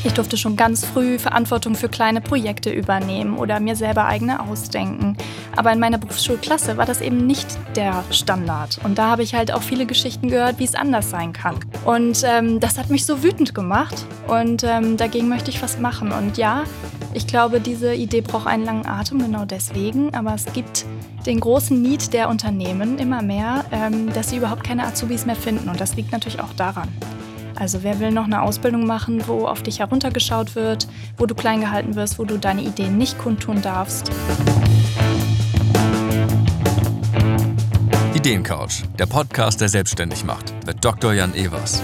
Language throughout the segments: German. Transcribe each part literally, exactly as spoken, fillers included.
Ich durfte schon ganz früh Verantwortung für kleine Projekte übernehmen oder mir selber eigene ausdenken. Aber in meiner Berufsschulklasse war das eben nicht der Standard. Und da habe ich halt auch viele Geschichten gehört, wie es anders sein kann. Und ähm, das hat mich so wütend gemacht. Und ähm, dagegen möchte ich was machen. Und ja, ich glaube, diese Idee braucht einen langen Atem, genau deswegen. Aber es gibt den großen Need der Unternehmen immer mehr, ähm, dass sie überhaupt keine Azubis mehr finden. Und das liegt natürlich auch daran. Also wer will noch eine Ausbildung machen, wo auf dich heruntergeschaut wird, wo du klein gehalten wirst, wo du deine Ideen nicht kundtun darfst? Ideencouch, der Podcast, der selbstständig macht, mit Doktor Jan Evers.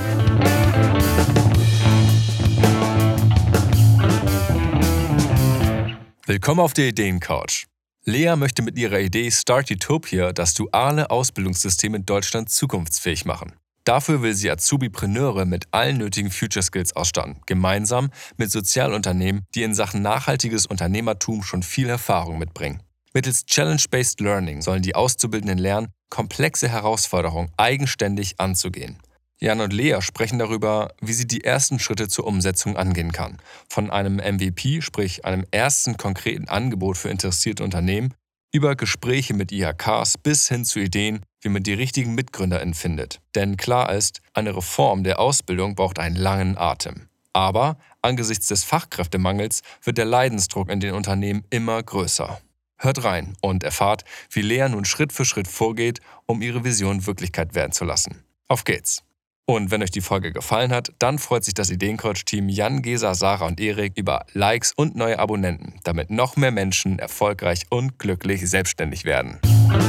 Willkommen auf der Ideencouch. Lea möchte mit ihrer Idee Start Utopia das duale Ausbildungssystem in Deutschland zukunftsfähig machen. Dafür will sie Azubipreneure mit allen nötigen Future Skills ausstatten, gemeinsam mit Sozialunternehmen, die in Sachen nachhaltiges Unternehmertum schon viel Erfahrung mitbringen. Mittels Challenge-Based Learning sollen die Auszubildenden lernen, komplexe Herausforderungen eigenständig anzugehen. Jan und Lea sprechen darüber, wie sie die ersten Schritte zur Umsetzung angehen kann. Von einem M V P, sprich einem ersten konkreten Angebot für interessierte Unternehmen, über Gespräche mit I H Ks bis hin zu Ideen, wie man die richtigen MitgründerInnen findet. Denn klar ist, eine Reform der Ausbildung braucht einen langen Atem. Aber angesichts des Fachkräftemangels wird der Leidensdruck in den Unternehmen immer größer. Hört rein und erfahrt, wie Lea nun Schritt für Schritt vorgeht, um ihre Vision Wirklichkeit werden zu lassen. Auf geht's! Und wenn euch die Folge gefallen hat, dann freut sich das Ideencoach-Team Jan, Gesa, Sarah und Erik über Likes und neue Abonnenten, damit noch mehr Menschen erfolgreich und glücklich selbstständig werden.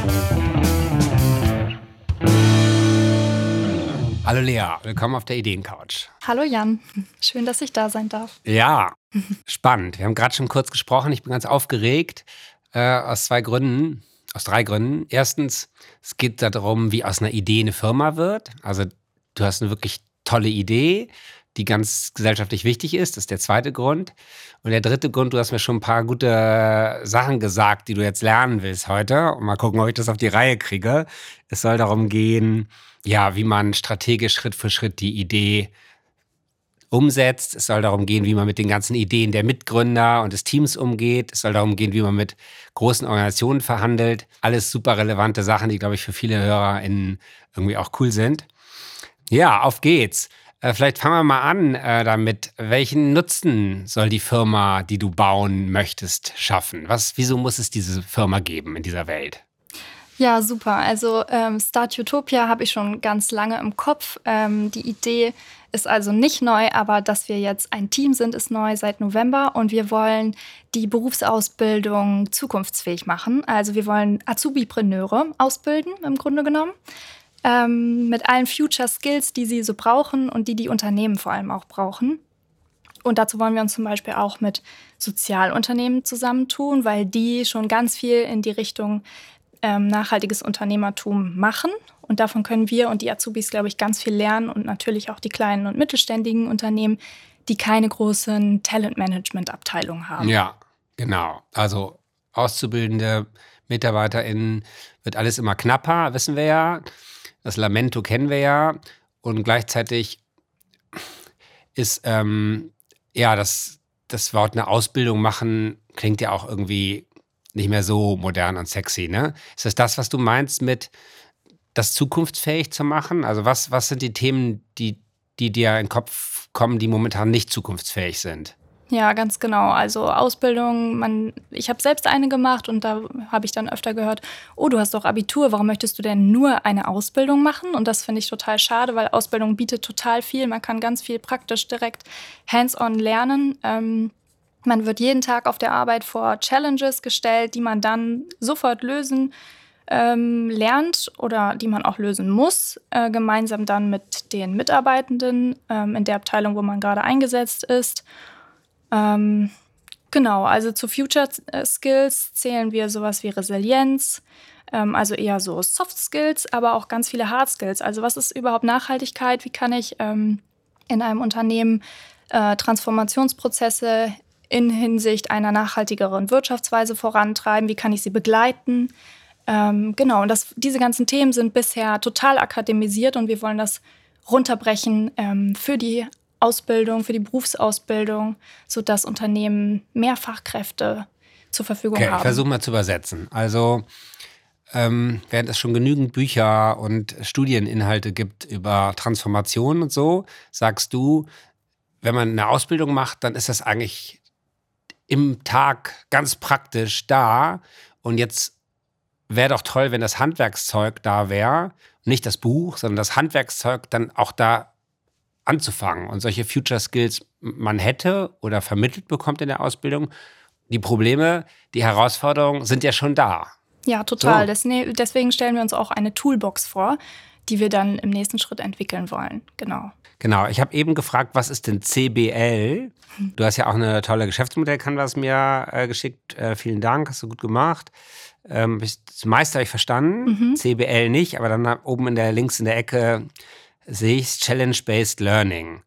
Hallo Lea, willkommen auf der Ideencouch. Hallo Jan, schön, dass ich da sein darf. Ja, spannend. Wir haben gerade schon kurz gesprochen. Ich bin ganz aufgeregt äh, aus zwei Gründen, aus drei Gründen. Erstens, es geht darum, wie aus einer Idee eine Firma wird. Also du hast eine wirklich tolle Idee, die ganz gesellschaftlich wichtig ist. Das ist der zweite Grund. Und der dritte Grund, du hast mir schon ein paar gute Sachen gesagt, die du jetzt lernen willst heute. Und mal gucken, ob ich das auf die Reihe kriege. Es soll darum gehen, ja, wie man strategisch Schritt für Schritt die Idee umsetzt. Es soll darum gehen, wie man mit den ganzen Ideen der Mitgründer und des Teams umgeht. Es soll darum gehen, wie man mit großen Organisationen verhandelt. Alles super relevante Sachen, die, glaube ich, für viele HörerInnen irgendwie auch cool sind. Ja, auf geht's. Äh, vielleicht fangen wir mal an äh, damit. Welchen Nutzen soll die Firma, die du bauen möchtest, schaffen? Was, wieso muss es diese Firma geben in dieser Welt? Ja, super. Also ähm, Start Utopia habe ich schon ganz lange im Kopf. Ähm, die Idee ist also nicht neu, aber dass wir jetzt ein Team sind, ist neu seit November. Und wir wollen die Berufsausbildung zukunftsfähig machen. Also wir wollen Azubipreneure ausbilden, im Grunde genommen. Ähm, mit allen Future Skills, die sie so brauchen und die die Unternehmen vor allem auch brauchen. Und dazu wollen wir uns zum Beispiel auch mit Sozialunternehmen zusammentun, weil die schon ganz viel in die Richtung ähm, nachhaltiges Unternehmertum machen. Und davon können wir und die Azubis, glaube ich, ganz viel lernen und natürlich auch die kleinen und mittelständigen Unternehmen, die keine großen Talentmanagement-Abteilungen haben. Ja, genau. Also auszubildende MitarbeiterInnen wird alles immer knapper, wissen wir ja. Das Lamento kennen wir ja. Und gleichzeitig ist, ähm, ja, das, das Wort eine Ausbildung machen, klingt ja auch irgendwie nicht mehr so modern und sexy, ne? Ist das das, was du meinst mit das zukunftsfähig zu machen? Also was, was sind die Themen, die, die dir in den Kopf kommen, die momentan nicht zukunftsfähig sind? Ja, ganz genau. Also Ausbildung, man, ich habe selbst eine gemacht und da habe ich dann öfter gehört, oh, du hast doch Abitur, warum möchtest du denn nur eine Ausbildung machen? Und das finde ich total schade, weil Ausbildung bietet total viel. Man kann ganz viel praktisch direkt hands-on lernen. Ähm, man wird jeden Tag auf der Arbeit vor Challenges gestellt, die man dann sofort lösen ähm, lernt oder die man auch lösen muss, äh, gemeinsam dann mit den Mitarbeitenden ähm, in der Abteilung, wo man gerade eingesetzt ist. Ähm, genau, also zu Future Skills zählen wir sowas wie Resilienz, ähm, also eher so Soft Skills, aber auch ganz viele Hard Skills. Also was ist überhaupt Nachhaltigkeit? Wie kann ich ähm, in einem Unternehmen äh, Transformationsprozesse in Hinsicht einer nachhaltigeren Wirtschaftsweise vorantreiben? Wie kann ich sie begleiten? Ähm, genau, und das, diese ganzen Themen sind bisher total akademisiert und wir wollen das runterbrechen ähm, für die Ausbildung, für die Berufsausbildung, sodass Unternehmen mehr Fachkräfte zur Verfügung okay, haben. Ich versuche mal zu übersetzen. Also ähm, während es schon genügend Bücher und Studieninhalte gibt über Transformation und so, sagst du, wenn man eine Ausbildung macht, dann ist das eigentlich im Tag ganz praktisch da. Und jetzt wäre doch toll, wenn das Handwerkszeug da wäre, nicht das Buch, sondern das Handwerkszeug dann auch da anzufangen und solche Future Skills man hätte oder vermittelt bekommt in der Ausbildung. Die Probleme, die Herausforderungen sind ja schon da. Ja, total. So. Deswegen stellen wir uns auch eine Toolbox vor, die wir dann im nächsten Schritt entwickeln wollen. Genau. Genau. Ich habe eben gefragt, was ist denn C B L? Du hast ja auch eine tolle Geschäftsmodell-Canvas mir äh, geschickt. Äh, vielen Dank, hast du gut gemacht. Ähm, das meiste habe ich verstanden. Mhm. C B L nicht, aber dann oben in der links in der Ecke sehe ich Challenge-Based Learning.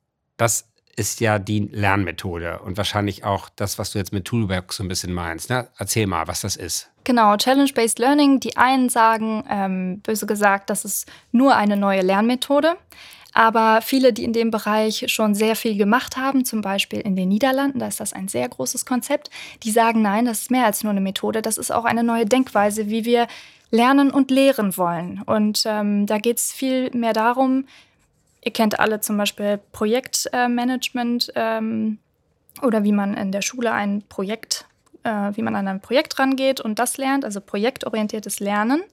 Das ist ja die Lernmethode und wahrscheinlich auch das, was du jetzt mit Toolbox so ein bisschen meinst. Ne? Erzähl mal, was das ist. Genau, Challenge-Based Learning. Die einen sagen, ähm, böse gesagt, das ist nur eine neue Lernmethode. Aber viele, die in dem Bereich schon sehr viel gemacht haben, zum Beispiel in den Niederlanden, da ist das ein sehr großes Konzept, die sagen, nein, das ist mehr als nur eine Methode. Das ist auch eine neue Denkweise, wie wir lernen und lehren wollen. Und ähm, da geht es viel mehr darum, ihr kennt alle zum Beispiel Projektmanagement ähm, oder wie man in der Schule ein Projekt, äh, wie man an ein Projekt rangeht und das lernt, also projektorientiertes Lernen.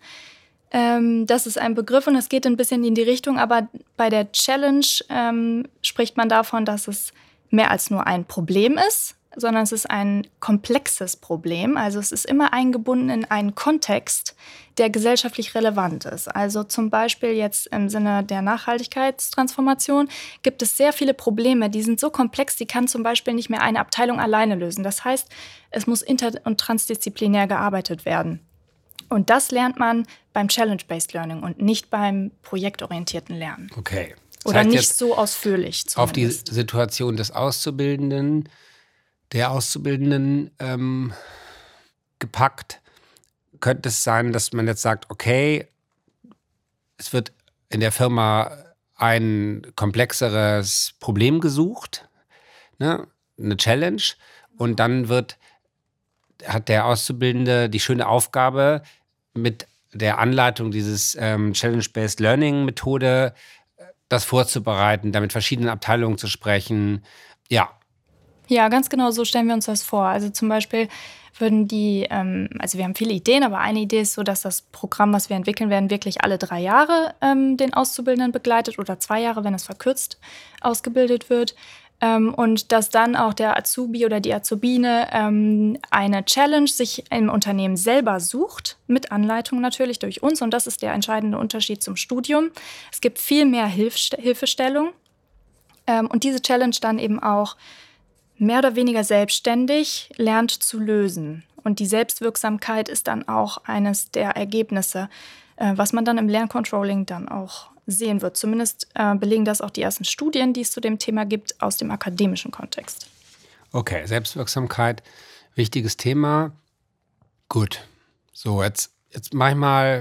Ähm, das ist ein Begriff und es geht ein bisschen in die Richtung, aber bei der Challenge ähm, spricht man davon, dass es mehr als nur ein Problem ist, sondern es ist ein komplexes Problem. Also es ist immer eingebunden in einen Kontext, der gesellschaftlich relevant ist. Also zum Beispiel jetzt im Sinne der Nachhaltigkeitstransformation gibt es sehr viele Probleme, die sind so komplex, die kann zum Beispiel nicht mehr eine Abteilung alleine lösen. Das heißt, es muss inter- und transdisziplinär gearbeitet werden. Und das lernt man beim Challenge-Based Learning und nicht beim projektorientierten Lernen. Okay. Das Oder nicht so ausführlich zumindest. Auf die Situation des Auszubildenden, der Auszubildenden ähm, gepackt, könnte es sein, dass man jetzt sagt, okay, es wird in der Firma ein komplexeres Problem gesucht, ne? Eine Challenge, und dann wird hat der Auszubildende die schöne Aufgabe, mit der Anleitung dieses ähm, Challenge-Based Learning-Methode das vorzubereiten, da mit verschiedenen Abteilungen zu sprechen. Ja. Ja, ganz genau so stellen wir uns das vor. Also zum Beispiel würden die, ähm, also wir haben viele Ideen, aber eine Idee ist so, dass das Programm, was wir entwickeln werden, wirklich alle drei Jahre ähm, den Auszubildenden begleitet oder zwei Jahre, wenn es verkürzt ausgebildet wird. Ähm, und dass dann auch der Azubi oder die Azubine ähm, eine Challenge sich im Unternehmen selber sucht, mit Anleitung natürlich durch uns. Und das ist der entscheidende Unterschied zum Studium. Es gibt viel mehr Hilf- Hilfestellung ähm, und diese Challenge dann eben auch mehr oder weniger selbstständig lernt zu lösen. Und die Selbstwirksamkeit ist dann auch eines der Ergebnisse, äh, was man dann im Lerncontrolling dann auch sehen wird. Zumindest äh, belegen das auch die ersten Studien, die es zu dem Thema gibt, aus dem akademischen Kontext. Okay, Selbstwirksamkeit, wichtiges Thema. Gut, so jetzt, jetzt manchmal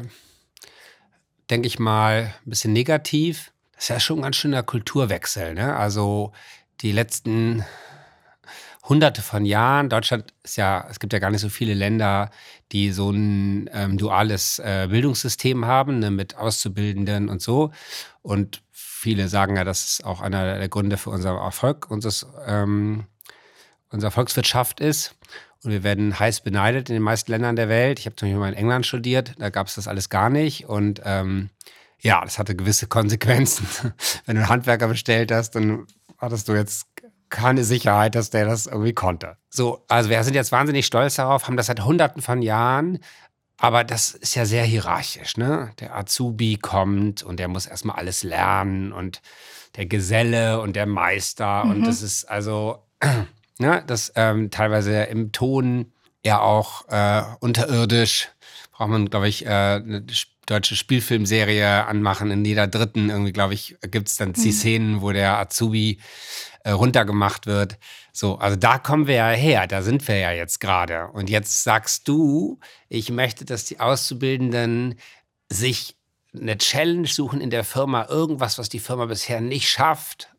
denke ich mal ein bisschen negativ. Das ist ja schon ein ganz schöner Kulturwechsel, ne? Also die letzten Hunderte von Jahren. Deutschland ist ja, es gibt ja gar nicht so viele Länder, die so ein ähm, duales äh, Bildungssystem haben, ne, mit Auszubildenden und so. Und viele sagen ja, das ist auch einer der Gründe für unser Erfolg, unseres, ähm, unserer Volkswirtschaft ist. Und wir werden heiß beneidet in den meisten Ländern der Welt. Ich habe zum Beispiel mal in England studiert, da gab es das alles gar nicht. Und ähm, ja, das hatte gewisse Konsequenzen. Wenn du einen Handwerker bestellt hast, dann hattest du jetzt keine Sicherheit, dass der das irgendwie konnte. So, also wir sind jetzt wahnsinnig stolz darauf, haben das seit Hunderten von Jahren, aber das ist ja sehr hierarchisch, ne? Der Azubi kommt und der muss erstmal alles lernen und der Geselle und der Meister mhm. und das ist also, ne, das ähm, teilweise im Ton ja auch äh, unterirdisch. Braucht man, glaube ich, äh, eine deutsche Spielfilmserie anmachen. In jeder dritten irgendwie, glaube ich, gibt es dann die Szenen, wo der Azubi äh, runtergemacht wird. So, also da kommen wir ja her, da sind wir ja jetzt gerade. Und jetzt sagst du, ich möchte, dass die Auszubildenden sich eine Challenge suchen in der Firma, irgendwas, was die Firma bisher nicht schafft,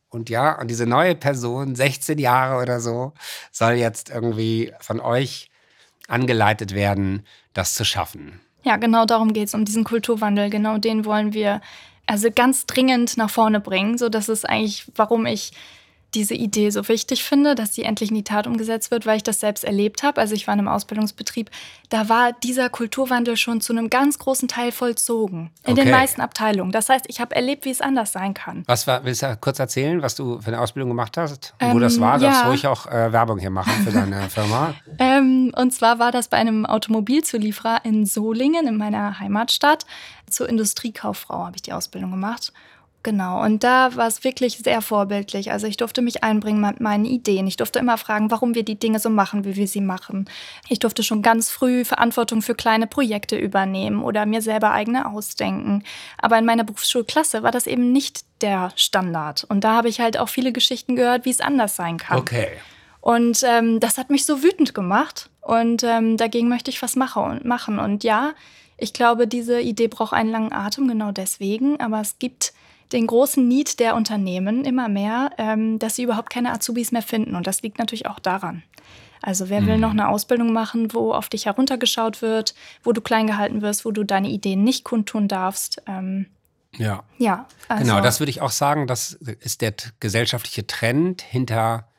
Und ja, und diese neue Person, sechzehn Jahre oder so, soll jetzt irgendwie von euch angeleitet werden, das zu schaffen. Ja, genau darum geht es, um diesen Kulturwandel. Genau den wollen wir also ganz dringend nach vorne bringen. So, das ist eigentlich, warum ich diese Idee so wichtig finde, dass sie endlich in die Tat umgesetzt wird, weil ich das selbst erlebt habe. Also ich war in einem Ausbildungsbetrieb, da war dieser Kulturwandel schon zu einem ganz großen Teil vollzogen. In Okay. den meisten Abteilungen. Das heißt, ich habe erlebt, wie es anders sein kann. Was war, willst du kurz erzählen, was du für eine Ausbildung gemacht hast? Und wo Ähm, das war? Du ja. darfst ruhig auch äh, Werbung hier machen für deine Firma. Ähm, und zwar war das bei einem Automobilzulieferer in Solingen, in meiner Heimatstadt. Zur Industriekauffrau habe ich die Ausbildung gemacht. Genau, und da war es wirklich sehr vorbildlich. Also ich durfte mich einbringen mit meinen Ideen. Ich durfte immer fragen, warum wir die Dinge so machen, wie wir sie machen. Ich durfte schon ganz früh Verantwortung für kleine Projekte übernehmen oder mir selber eigene ausdenken. Aber in meiner Berufsschulklasse war das eben nicht der Standard. Und da habe ich halt auch viele Geschichten gehört, wie es anders sein kann. Okay. Und ähm, das hat mich so wütend gemacht. Und ähm, dagegen möchte ich was mache und machen. Und ja, ich glaube, diese Idee braucht einen langen Atem, genau deswegen. Aber es gibt den großen Need der Unternehmen immer mehr, ähm, dass sie überhaupt keine Azubis mehr finden. Und das liegt natürlich auch daran. Also wer will Mhm. noch eine Ausbildung machen, wo auf dich heruntergeschaut wird, wo du klein gehalten wirst, wo du deine Ideen nicht kundtun darfst? Ähm, Ja. ja, also, Genau, das würde ich auch sagen, das ist der t- gesellschaftliche Trend hinter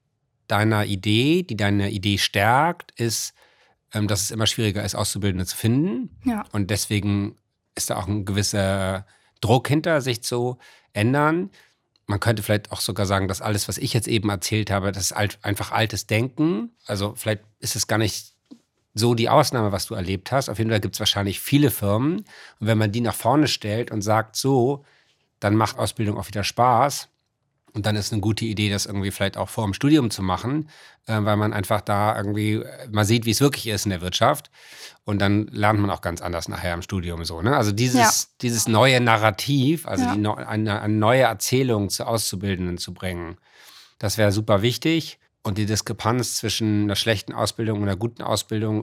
deiner Idee, die deine Idee stärkt, ist, ähm, dass es immer schwieriger ist, Auszubildende zu finden. Ja. Und deswegen ist da auch ein gewisser Druck hinter, sich zu ändern. Man könnte vielleicht auch sogar sagen, dass alles, was ich jetzt eben erzählt habe, das ist alt, einfach altes Denken. Also vielleicht ist es gar nicht so die Ausnahme, was du erlebt hast. Auf jeden Fall gibt es wahrscheinlich viele Firmen. Und wenn man die nach vorne stellt und sagt, so, dann macht Ausbildung auch wieder Spaß. Und dann ist eine gute Idee, das irgendwie vielleicht auch vor dem Studium zu machen, äh, weil man einfach da irgendwie äh, mal sieht, wie es wirklich ist in der Wirtschaft. Und dann lernt man auch ganz anders nachher im Studium so. Ne? Also dieses, Ja. dieses neue Narrativ, also Ja. die neu- eine, eine neue Erzählung zu Auszubildenden zu bringen, das wäre super wichtig. Und die Diskrepanz zwischen einer schlechten Ausbildung und einer guten Ausbildung,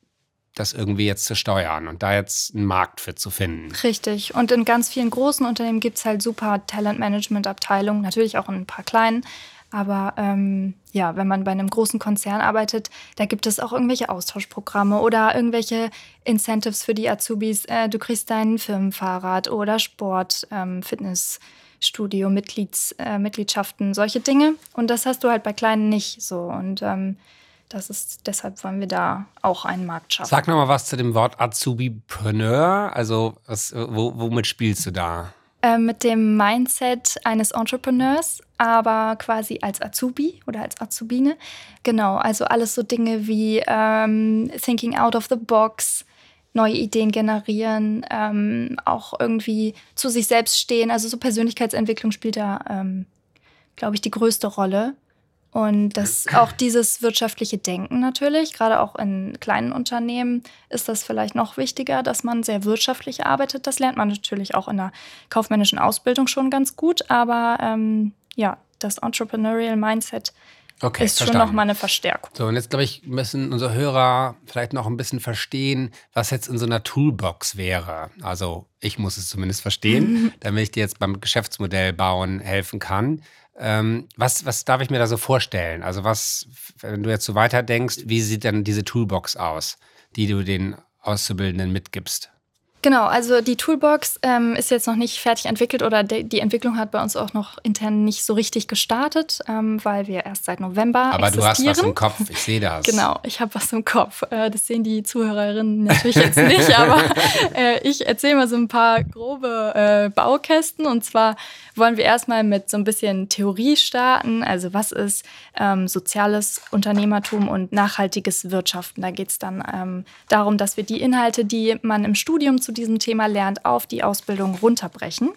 das irgendwie jetzt zu steuern und da jetzt einen Markt für zu finden. Richtig. Und in ganz vielen großen Unternehmen gibt es halt super Talentmanagement-Abteilungen, natürlich auch in ein paar kleinen. Aber ähm, ja, wenn man bei einem großen Konzern arbeitet, da gibt es auch irgendwelche Austauschprogramme oder irgendwelche Incentives für die Azubis. Äh, du kriegst dein Firmenfahrrad oder Sport, ähm, Fitnessstudio, Mitglieds, äh, Mitgliedschaften, solche Dinge. Und das hast du halt bei kleinen nicht so. Und ähm, das ist, deshalb wollen wir da auch einen Markt schaffen. Sag noch mal was zu dem Wort Azubipreneur. Also was, wo, womit spielst du da? Äh, mit dem Mindset eines Entrepreneurs, aber quasi als Azubi oder als Azubine. Genau, also alles so Dinge wie ähm, Thinking out of the box, neue Ideen generieren, ähm, auch irgendwie zu sich selbst stehen. Also so Persönlichkeitsentwicklung spielt da, ähm, glaube ich, die größte Rolle. Und das auch dieses wirtschaftliche Denken natürlich, gerade auch in kleinen Unternehmen ist das vielleicht noch wichtiger, dass man sehr wirtschaftlich arbeitet. Das lernt man natürlich auch in der kaufmännischen Ausbildung schon ganz gut. Aber ähm, ja, das Entrepreneurial Mindset Okay, ist schon verstanden. nochmal eine Verstärkung. So, und jetzt, glaube ich, müssen unsere Hörer vielleicht noch ein bisschen verstehen, was jetzt in so einer Toolbox wäre. Also ich muss es zumindest verstehen, damit ich dir jetzt beim Geschäftsmodell bauen helfen kann. Ähm, was, was darf ich mir da so vorstellen? Also was, wenn du jetzt so weiterdenkst, wie sieht dann diese Toolbox aus, die du den Auszubildenden mitgibst? Genau, also die Toolbox ähm, ist jetzt noch nicht fertig entwickelt oder de- die Entwicklung hat bei uns auch noch intern nicht so richtig gestartet, ähm, weil wir erst seit November Aber du hast existieren. was im Kopf, ich sehe das. Genau, ich habe was im Kopf. Äh, Das sehen die Zuhörerinnen natürlich jetzt nicht, aber äh, ich erzähle mal so ein paar grobe äh, Baukästen. Und zwar wollen wir erstmal mit so ein bisschen Theorie starten. Also was ist ähm, soziales Unternehmertum und nachhaltiges Wirtschaften? Da geht es dann ähm, darum, dass wir die Inhalte, die man im Studium zu diesem Thema lernt, auf die Ausbildung runterbrechen.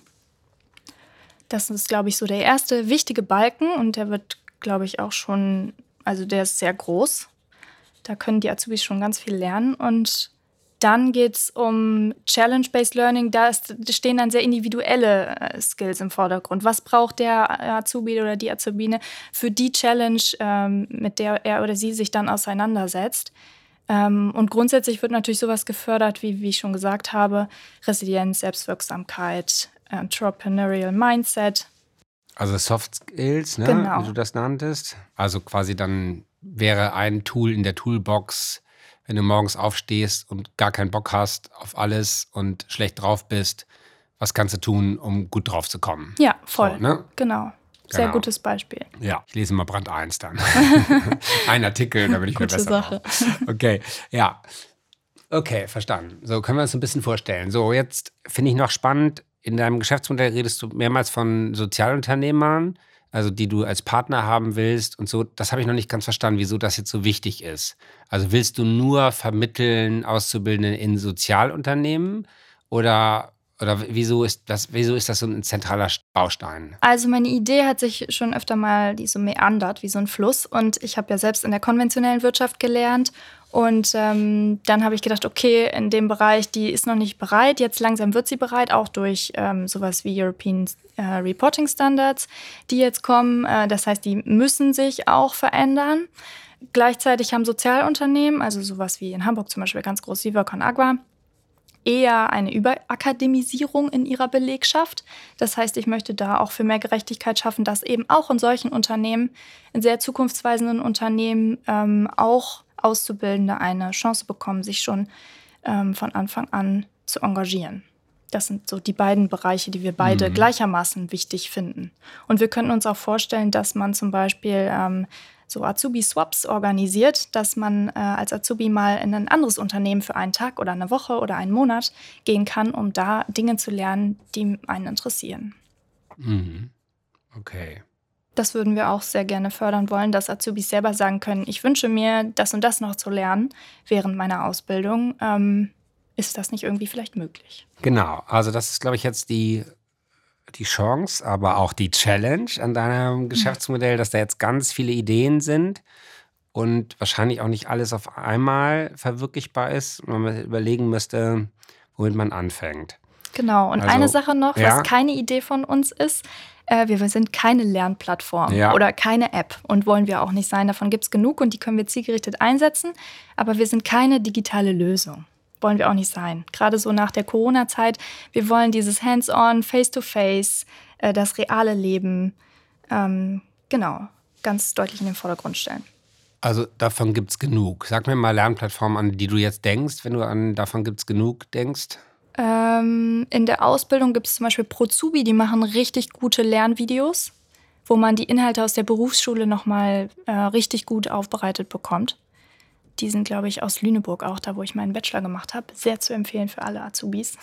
Das ist, glaube ich, so der erste wichtige Balken und der wird, glaube ich, auch schon, also der ist sehr groß. Da können die Azubis schon ganz viel lernen. Und dann geht es um Challenge-Based Learning. Da, ist, da stehen dann sehr individuelle äh, Skills im Vordergrund. Was braucht der Azubi oder die Azubine für die Challenge, ähm, mit der er oder sie sich dann auseinandersetzt? Ähm, und grundsätzlich wird natürlich sowas gefördert, wie, wie ich schon gesagt habe, Resilienz, Selbstwirksamkeit, Entrepreneurial Mindset. Also Soft Skills, ne? Genau. Wie du das nanntest. Also quasi dann wäre ein Tool in der Toolbox, wenn du morgens aufstehst und gar keinen Bock hast auf alles und schlecht drauf bist, was kannst du tun, um gut drauf zu kommen? Ja, voll. So, ne? Genau. Sehr Genau. gutes Beispiel. Ja, ich lese mal Brand eins dann. Ein Artikel, da bin ich mir Gute besser Sache. drauf. Okay, ja. Okay, verstanden. So können wir uns ein bisschen vorstellen. So, jetzt finde ich noch spannend, in deinem Geschäftsmodell redest du mehrmals von Sozialunternehmern, also die du als Partner haben willst und so. Das habe ich noch nicht ganz verstanden, wieso das jetzt so wichtig ist. Also willst du nur vermitteln Auszubildende in Sozialunternehmen oder, oder wieso ist das, wieso ist das so ein zentraler Baustein? Also meine Idee hat sich schon öfter mal, die so meandert wie so ein Fluss. Und ich habe ja selbst in der konventionellen Wirtschaft gelernt. Und ähm, dann habe ich gedacht, okay, in dem Bereich, die ist noch nicht bereit. Jetzt langsam wird sie bereit, auch durch ähm, sowas wie European äh, Reporting Standards, die jetzt kommen. Äh, das heißt, die müssen sich auch verändern. Gleichzeitig haben Sozialunternehmen, also sowas wie in Hamburg zum Beispiel ganz groß, Viva Con Agua, eher eine Überakademisierung in ihrer Belegschaft. Das heißt, ich möchte da auch für mehr Gerechtigkeit schaffen, dass eben auch in solchen Unternehmen, in sehr zukunftsweisenden Unternehmen, ähm, auch Auszubildende eine Chance bekommen, sich schon ähm, von Anfang an zu engagieren. Das sind so die beiden Bereiche, die wir beide mhm. gleichermaßen wichtig finden. Und wir können uns auch vorstellen, dass man zum Beispiel ähm, so Azubi-Swaps organisiert, dass man äh, als Azubi mal in ein anderes Unternehmen für einen Tag oder eine Woche oder einen Monat gehen kann, um da Dinge zu lernen, die einen interessieren. Mhm. Okay. Das würden wir auch sehr gerne fördern wollen, dass Azubis selber sagen können, ich wünsche mir, das und das noch zu lernen während meiner Ausbildung. Ähm, ist das nicht irgendwie vielleicht möglich? Genau, also das ist, glaube ich, jetzt die, die Chance, aber auch die Challenge an deinem Geschäftsmodell, dass da jetzt ganz viele Ideen sind und wahrscheinlich auch nicht alles auf einmal verwirklichbar ist und man überlegen müsste, womit man anfängt. Genau, und Also, eine Sache noch, ja. was keine Idee von uns ist, äh, wir sind keine Lernplattform Ja. oder keine App und wollen wir auch nicht sein. Davon gibt es genug und die können wir zielgerichtet einsetzen, aber wir sind keine digitale Lösung. Wollen wir auch nicht sein. Gerade so nach der Corona-Zeit, wir wollen dieses Hands-on, Face-to-Face, äh, das reale Leben, ähm, genau, ganz deutlich in den Vordergrund stellen. Also davon gibt es genug. Sag mir mal Lernplattformen, an die du jetzt denkst, wenn du an davon gibt es genug denkst. Ähm, in der Ausbildung gibt es zum Beispiel Prozubi, die machen richtig gute Lernvideos, wo man die Inhalte aus der Berufsschule nochmal äh, richtig gut aufbereitet bekommt. Die sind, glaube ich, aus Lüneburg auch, da wo ich meinen Bachelor gemacht habe. Sehr zu empfehlen für alle Azubis.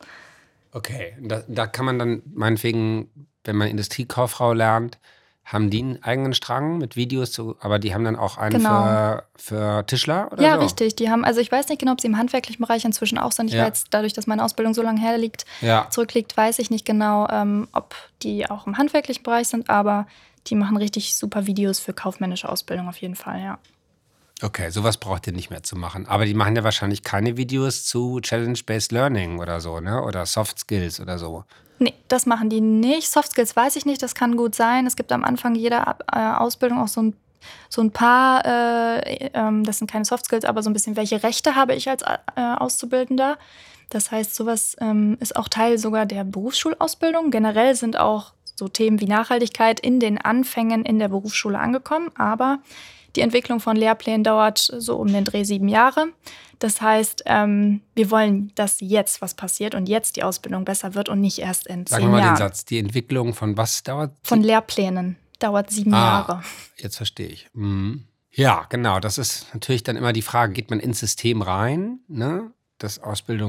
Okay, da, da kann man dann meinetwegen, wenn man Industriekauffrau lernt, haben die einen eigenen Strang mit Videos, zu, aber die haben dann auch einen Genau. für, für Tischler oder Ja, so? richtig. Die haben, also ich weiß nicht genau, ob sie im handwerklichen Bereich inzwischen auch sind. Ich Ja. weiß, dadurch, dass meine Ausbildung so lange her liegt, Ja. zurückliegt, weiß ich nicht genau, ähm, ob die auch im handwerklichen Bereich sind, aber die machen richtig super Videos für kaufmännische Ausbildung auf jeden Fall, ja. Okay, sowas braucht ihr nicht mehr zu machen. Aber die machen ja wahrscheinlich keine Videos zu Challenge-Based Learning oder so, ne? Oder Soft Skills oder so. Nee, das machen die nicht. Soft Skills weiß ich nicht, das kann gut sein. Es gibt am Anfang jeder Ab- äh, Ausbildung auch so ein, so ein paar, äh, ähm, das sind keine Soft Skills, aber so ein bisschen, welche Rechte habe ich als äh, Auszubildender. Das heißt, sowas ähm, ist auch Teil sogar der Berufsschulausbildung. Generell sind auch so Themen wie Nachhaltigkeit in den Anfängen in der Berufsschule angekommen, aber die Entwicklung von Lehrplänen dauert so um den Dreh sieben Jahre. Das heißt, ähm, wir wollen, dass jetzt was passiert und jetzt die Ausbildung besser wird und nicht erst in Sag zehn mal den Jahren. Satz. Die Entwicklung von was dauert? Von Lehrplänen dauert sieben Ah, Jahre. Jetzt verstehe ich. Mhm. Ja, genau. Das ist natürlich dann immer die Frage, geht man ins System rein? Ne? Das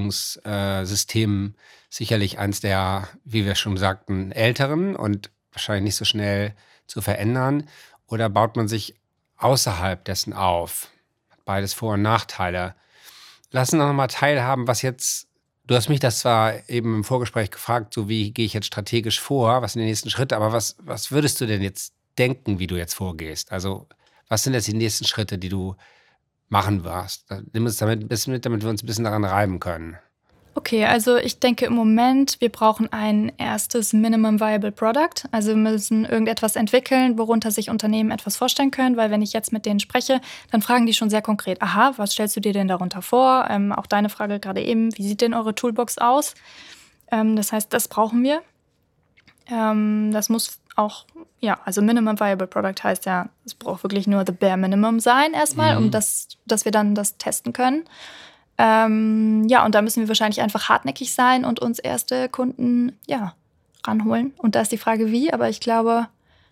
Ausbildungssystem sicherlich eins der, wie wir schon sagten, älteren und wahrscheinlich nicht so schnell zu verändern. Oder baut man sich außerhalb dessen auf? Hat beides Vor- und Nachteile. Lass uns noch mal teilhaben, was jetzt, du hast mich das zwar eben im Vorgespräch gefragt, so wie gehe ich jetzt strategisch vor, was sind die nächsten Schritte, aber was, was würdest du denn jetzt denken, wie du jetzt vorgehst? Also was sind jetzt die nächsten Schritte, die du machen wirst? Nimm uns damit ein bisschen mit, damit wir uns ein bisschen daran reiben können. Okay, also ich denke im Moment, wir brauchen ein erstes Minimum Viable Product. Also wir müssen irgendetwas entwickeln, worunter sich Unternehmen etwas vorstellen können, weil wenn ich jetzt mit denen spreche, dann fragen die schon sehr konkret, aha, was stellst du dir denn darunter vor? Ähm, auch deine Frage gerade eben, wie sieht denn eure Toolbox aus? Ähm, das heißt, das brauchen wir. Ähm, das muss auch, ja, also Minimum Viable Product heißt ja, es braucht wirklich nur the bare minimum sein erstmal, mhm. um das, dass wir dann das testen können. Ähm, ja, und da müssen wir wahrscheinlich einfach hartnäckig sein und uns erste Kunden, ja, ranholen. Und da ist die Frage, wie, aber ich glaube,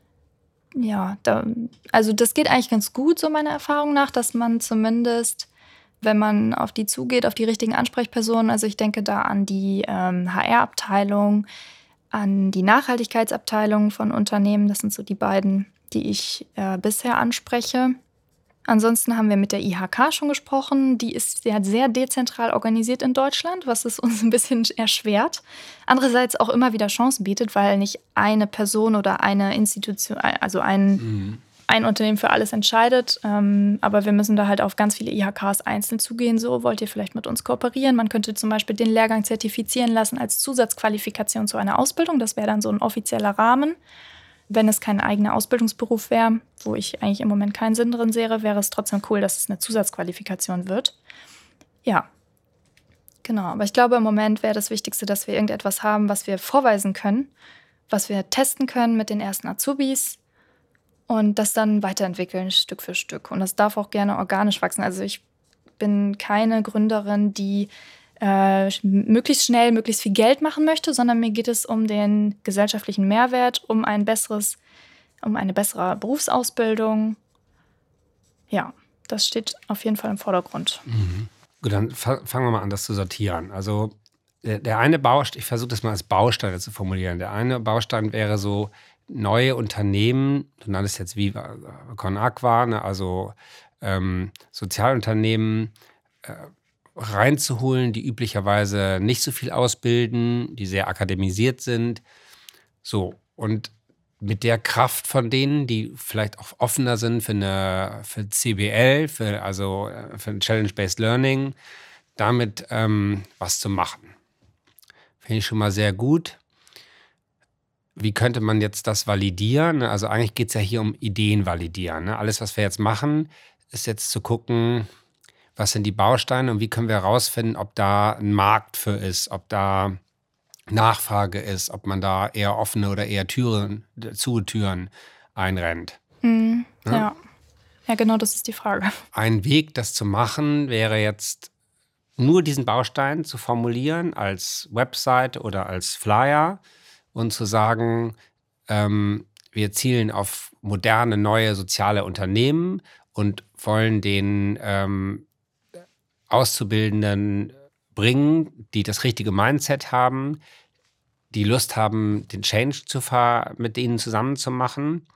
ja, da, also das geht eigentlich ganz gut, so meiner Erfahrung nach, dass man zumindest, wenn man auf die zugeht, auf die richtigen Ansprechpersonen, also ich denke da an die ähm, H R-Abteilung, an die Nachhaltigkeitsabteilung von Unternehmen, das sind so die beiden, die ich äh, bisher anspreche. Ansonsten haben wir mit der I H K schon gesprochen. Die ist sehr, sehr dezentral organisiert in Deutschland, was es uns ein bisschen erschwert. Andererseits auch immer wieder Chancen bietet, weil nicht eine Person oder eine Institution, also ein, mhm. ein Unternehmen für alles entscheidet. Ähm, aber wir müssen da halt auf ganz viele I H Ks einzeln zugehen. So, wollt ihr vielleicht mit uns kooperieren? Man könnte zum Beispiel den Lehrgang zertifizieren lassen als Zusatzqualifikation zu einer Ausbildung. Das wäre dann so ein offizieller Rahmen. Wenn es kein eigener Ausbildungsberuf wäre, wo ich eigentlich im Moment keinen Sinn drin sehe, wäre es trotzdem cool, dass es eine Zusatzqualifikation wird. Ja, genau. Aber ich glaube, im Moment wäre das Wichtigste, dass wir irgendetwas haben, was wir vorweisen können, was wir testen können mit den ersten Azubis und das dann weiterentwickeln, Stück für Stück. Und das darf auch gerne organisch wachsen. Also ich bin keine Gründerin, die Äh, möglichst schnell, möglichst viel Geld machen möchte, sondern mir geht es um den gesellschaftlichen Mehrwert, um ein besseres, um eine bessere Berufsausbildung. Ja, das steht auf jeden Fall im Vordergrund. Mhm. Gut, dann fa- fangen wir mal an, das zu sortieren. Also der, der eine Baustein, ich versuche das mal als Bausteine zu formulieren. Der eine Baustein wäre so neue Unternehmen, du nanntest jetzt wie ConAqua, ne, also ähm, Sozialunternehmen, äh, reinzuholen, die üblicherweise nicht so viel ausbilden, die sehr akademisiert sind. So, und mit der Kraft von denen, die vielleicht auch offener sind für eine für C B L, für, also für ein Challenge-Based Learning, damit ähm, was zu machen. Finde ich schon mal sehr gut. Wie könnte man jetzt das validieren? Also eigentlich geht es ja hier um Ideen validieren. Ne? Alles, was wir jetzt machen, ist jetzt zu gucken, was sind die Bausteine und wie können wir herausfinden, ob da ein Markt für ist, ob da Nachfrage ist, ob man da eher offene oder eher Türen, zu Türen einrennt. Mhm, ja? ja. Ja, genau, das ist die Frage. Ein Weg, das zu machen, wäre jetzt nur diesen Baustein zu formulieren als Website oder als Flyer und zu sagen, ähm, wir zielen auf moderne, neue soziale Unternehmen und wollen den ähm, Auszubildenden bringen, die das richtige Mindset haben, die Lust haben, den Change zu ver- mit ihnen zusammen zu machen.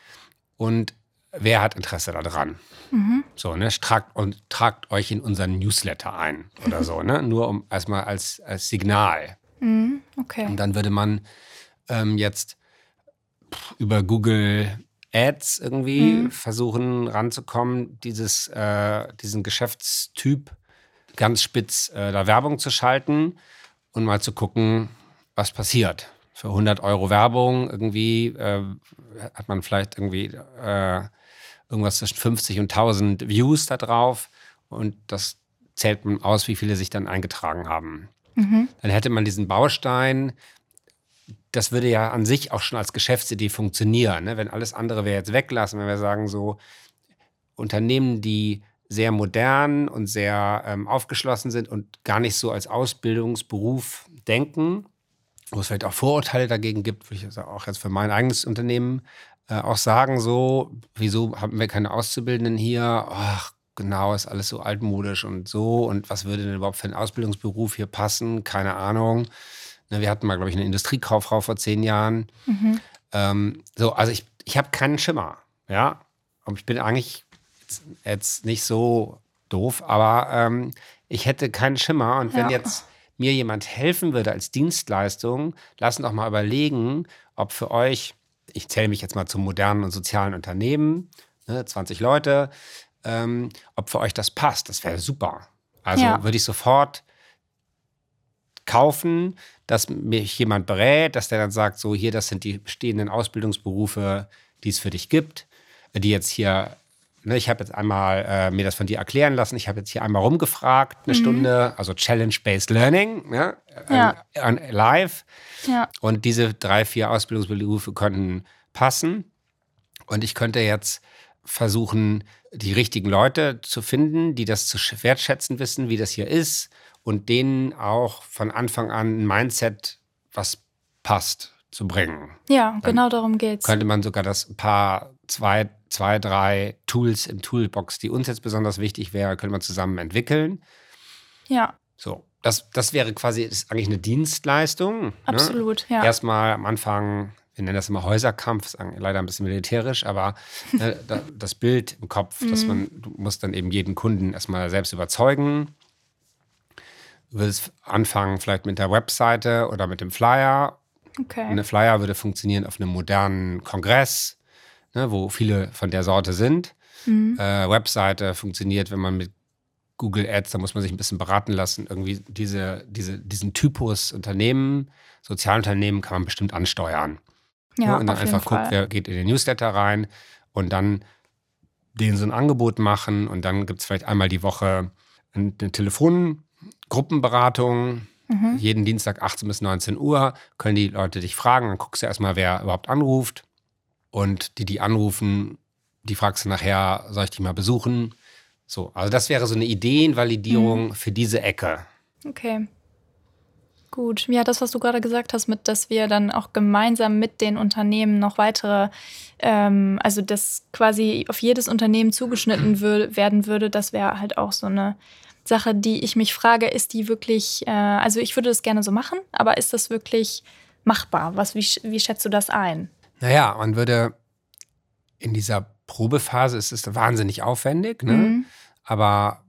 Und wer hat Interesse daran? Mhm. So, ne, tragt, und tragt euch in unseren Newsletter ein oder so, ne? Nur um erstmal als, als Signal. Mhm, okay. Und dann würde man ähm, jetzt über Google Ads irgendwie mhm. versuchen ranzukommen, dieses, äh, diesen Geschäftstyp ganz spitz äh, da Werbung zu schalten und mal zu gucken, was passiert. Für hundert Euro Werbung irgendwie äh, hat man vielleicht irgendwie äh, irgendwas zwischen fünfzig und tausend Views da drauf und das zählt man aus, wie viele sich dann eingetragen haben. Mhm. Dann hätte man diesen Baustein, das würde ja an sich auch schon als Geschäftsidee funktionieren, ne? Wenn alles andere wir jetzt weglassen, wenn wir sagen so, Unternehmen, die sehr modern und sehr ähm, aufgeschlossen sind und gar nicht so als Ausbildungsberuf denken, wo es vielleicht auch Vorurteile dagegen gibt, würde ich also auch jetzt für mein eigenes Unternehmen äh, auch sagen, so, wieso haben wir keine Auszubildenden hier? Ach, genau, ist alles so altmodisch und so und was würde denn überhaupt für einen Ausbildungsberuf hier passen? Keine Ahnung. Ne, wir hatten mal, glaube ich, eine Industriekauffrau vor zehn Jahren. Mhm. Ähm, so, also ich, ich habe keinen Schimmer, ja, und ich bin eigentlich jetzt nicht so doof, aber ähm, ich hätte keinen Schimmer. Und wenn ja. jetzt mir jemand helfen würde als Dienstleistung, lassen doch mal überlegen, ob für euch, ich zähle mich jetzt mal zum modernen und sozialen Unternehmen, ne, zwanzig Leute, ähm, ob für euch das passt. Das wäre super. Also ja. würde ich sofort kaufen, dass mich jemand berät, dass der dann sagt, so hier, das sind die bestehenden Ausbildungsberufe, die es für dich gibt, die jetzt hier Ich habe jetzt einmal äh, mir das von dir erklären lassen. Ich habe jetzt hier einmal rumgefragt, eine mhm. Stunde, also Challenge-Based Learning, ja, ja. Äh, live. Ja. Und diese drei, vier Ausbildungsberufe könnten passen. Und ich könnte jetzt versuchen, die richtigen Leute zu finden, die das zu wertschätzen wissen, wie das hier ist und denen auch von Anfang an ein Mindset, was passt, zu bringen. Ja, Dann genau darum geht's. Könnte man sogar das paar, zwei, zwei, drei Tools im Toolbox, die uns jetzt besonders wichtig wäre, könnte man zusammen entwickeln. Ja, So, das, das wäre quasi, das ist eigentlich eine Dienstleistung. absolut, Ne? ja. Erstmal am Anfang, wir nennen das immer Häuserkampf, sagen leider ein bisschen militärisch, aber ne, da, das Bild im Kopf, dass man, du musst dann eben jeden Kunden erstmal selbst überzeugen. Du würdest anfangen vielleicht mit der Webseite oder mit dem Flyer. Okay. Eine Flyer würde funktionieren auf einem modernen Kongress, ne, wo viele von der Sorte sind. Mhm. Äh, Webseite funktioniert, wenn man mit Google Ads, da muss man sich ein bisschen beraten lassen. Irgendwie diese, diese, diesen Typus Unternehmen, Sozialunternehmen kann man bestimmt ansteuern. Ja, Ne, und dann auf jeden einfach guckt, Fall. wer geht in den Newsletter rein und dann denen so ein Angebot machen. Und dann gibt es vielleicht einmal die Woche eine Telefongruppenberatung. Mhm. Jeden Dienstag achtzehn bis neunzehn Uhr können die Leute dich fragen. Dann guckst du erstmal, wer überhaupt anruft. Und die, die anrufen, die fragst du nachher, soll ich dich mal besuchen? So, also das wäre so eine Ideenvalidierung Mhm. für diese Ecke. Okay. Gut. Ja, das, was du gerade gesagt hast, mit, dass wir dann auch gemeinsam mit den Unternehmen noch weitere, ähm, also dass quasi auf jedes Unternehmen zugeschnitten wür- werden würde, das wäre halt auch so eine Sache, die ich mich frage, ist die wirklich, äh, also ich würde das gerne so machen, aber ist das wirklich machbar? Was, wie, sch- wie schätzt du das ein? Naja, man würde in dieser Probephase, es ist wahnsinnig aufwendig, ne? Mhm. Aber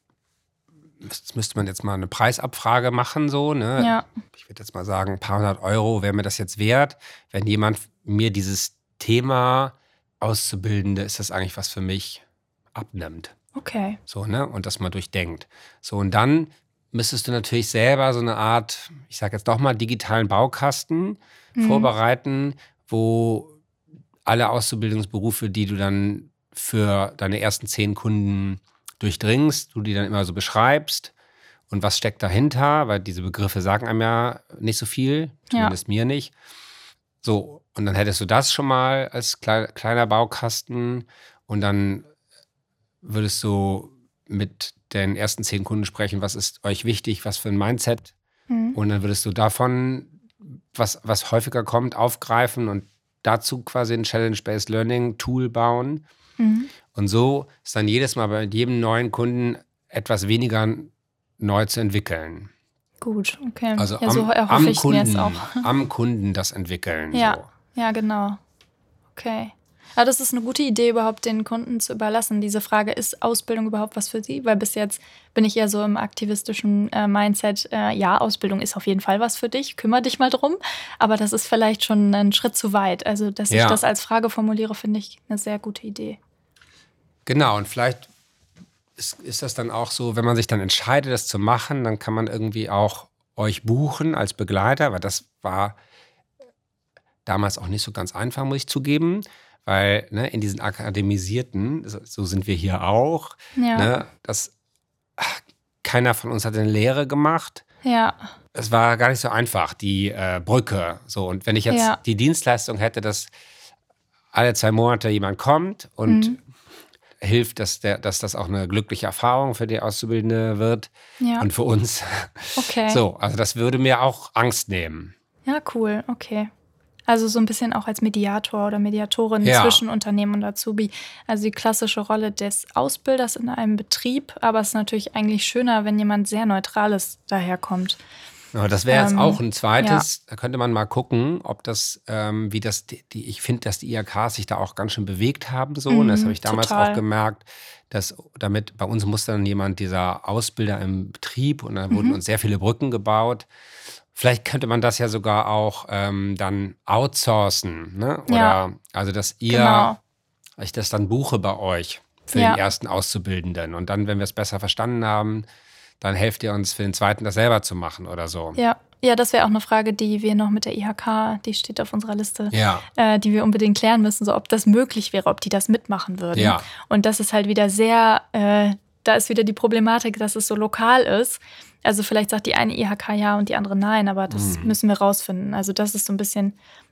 jetzt müsste man jetzt mal eine Preisabfrage machen, so, ne? Ja. Ich würde jetzt mal sagen, ein paar hundert Euro wäre mir das jetzt wert, wenn jemand mir dieses Thema Auszubildende, ist das eigentlich was für mich, abnimmt. Okay. So, ne? Und das mal durchdenkt. So, und dann müsstest du natürlich selber so eine Art, ich sag jetzt doch mal, digitalen Baukasten Mhm. vorbereiten, wo alle Auszubildungsberufe, die du dann für deine ersten zehn Kunden durchdringst, du die dann immer so beschreibst und was steckt dahinter, weil diese Begriffe sagen einem ja nicht so viel, zumindest mir nicht. So, und dann hättest du das schon mal als klei- kleiner Baukasten und dann würdest du mit den ersten zehn Kunden sprechen, was ist euch wichtig, was für ein Mindset, Mhm. und dann würdest du davon, was, was häufiger kommt, aufgreifen und dazu quasi ein Challenge-Based Learning-Tool bauen. Mhm. Und so ist dann jedes Mal bei jedem neuen Kunden etwas weniger neu zu entwickeln. Gut, okay. Also ja, so am, erhoffe am, ich mir jetzt Kunden, auch. am Kunden das entwickeln. Ja. So. Ja, genau. Okay. Aber das ist eine gute Idee, überhaupt den Kunden zu überlassen. Diese Frage, ist Ausbildung überhaupt was für sie? Weil bis jetzt bin ich eher so im aktivistischen äh, Mindset, äh, ja, Ausbildung ist auf jeden Fall was für dich, kümmere dich mal drum. Aber das ist vielleicht schon ein Schritt zu weit. Also, dass Ja. ich das als Frage formuliere, finde ich eine sehr gute Idee. Genau, und vielleicht ist, ist das dann auch so, wenn man sich dann entscheidet, das zu machen, dann kann man irgendwie auch euch buchen als Begleiter, weil das war damals auch nicht so ganz einfach, muss ich zugeben, weil ne, in diesen akademisierten, so, so sind wir hier auch, Ja. ne, das, ach, keiner von uns hat eine Lehre gemacht. Ja. Es war gar nicht so einfach, die äh, Brücke. So, und wenn ich jetzt Ja. die Dienstleistung hätte, dass alle zwei Monate jemand kommt und Mhm. hilft, dass, der, dass das auch eine glückliche Erfahrung für die Auszubildende wird Ja. und für uns. Okay. So, also das würde mir auch Angst nehmen. Ja, cool. Okay. Also so ein bisschen auch als Mediator oder Mediatorin Ja. zwischen Unternehmen und Azubi. Also die klassische Rolle des Ausbilders in einem Betrieb. Aber es ist natürlich eigentlich schöner, wenn jemand sehr Neutrales daherkommt. Ja, das wäre jetzt Ähm, auch ein zweites, da könnte man mal gucken, ob das, ähm, wie das, die, die, ich finde, dass die I H Ks sich da auch ganz schön bewegt haben. So. Und das Mhm, habe ich damals total. auch gemerkt, dass damit, bei uns musste dann jemand, dieser Ausbilder im Betrieb, und dann Mhm. wurden uns sehr viele Brücken gebaut. Vielleicht könnte man das ja sogar auch ähm, dann outsourcen, ne? Oder Ja. also, dass ihr, Genau. ich das dann buche bei euch für Ja. den ersten Auszubildenden. Und dann, wenn wir es besser verstanden haben, dann helft ihr uns für den zweiten, das selber zu machen oder so. Ja. Ja, das wäre auch eine Frage, die wir noch mit der I H K, die steht auf unserer Liste, Ja. äh, die wir unbedingt klären müssen, so ob das möglich wäre, ob die das mitmachen würden. Ja. Und das ist halt wieder sehr, äh, da ist wieder die Problematik, dass es so lokal ist. Also vielleicht sagt die eine I H K ja und die andere nein, aber das Mhm. müssen wir rausfinden. Also das ist so ein bisschen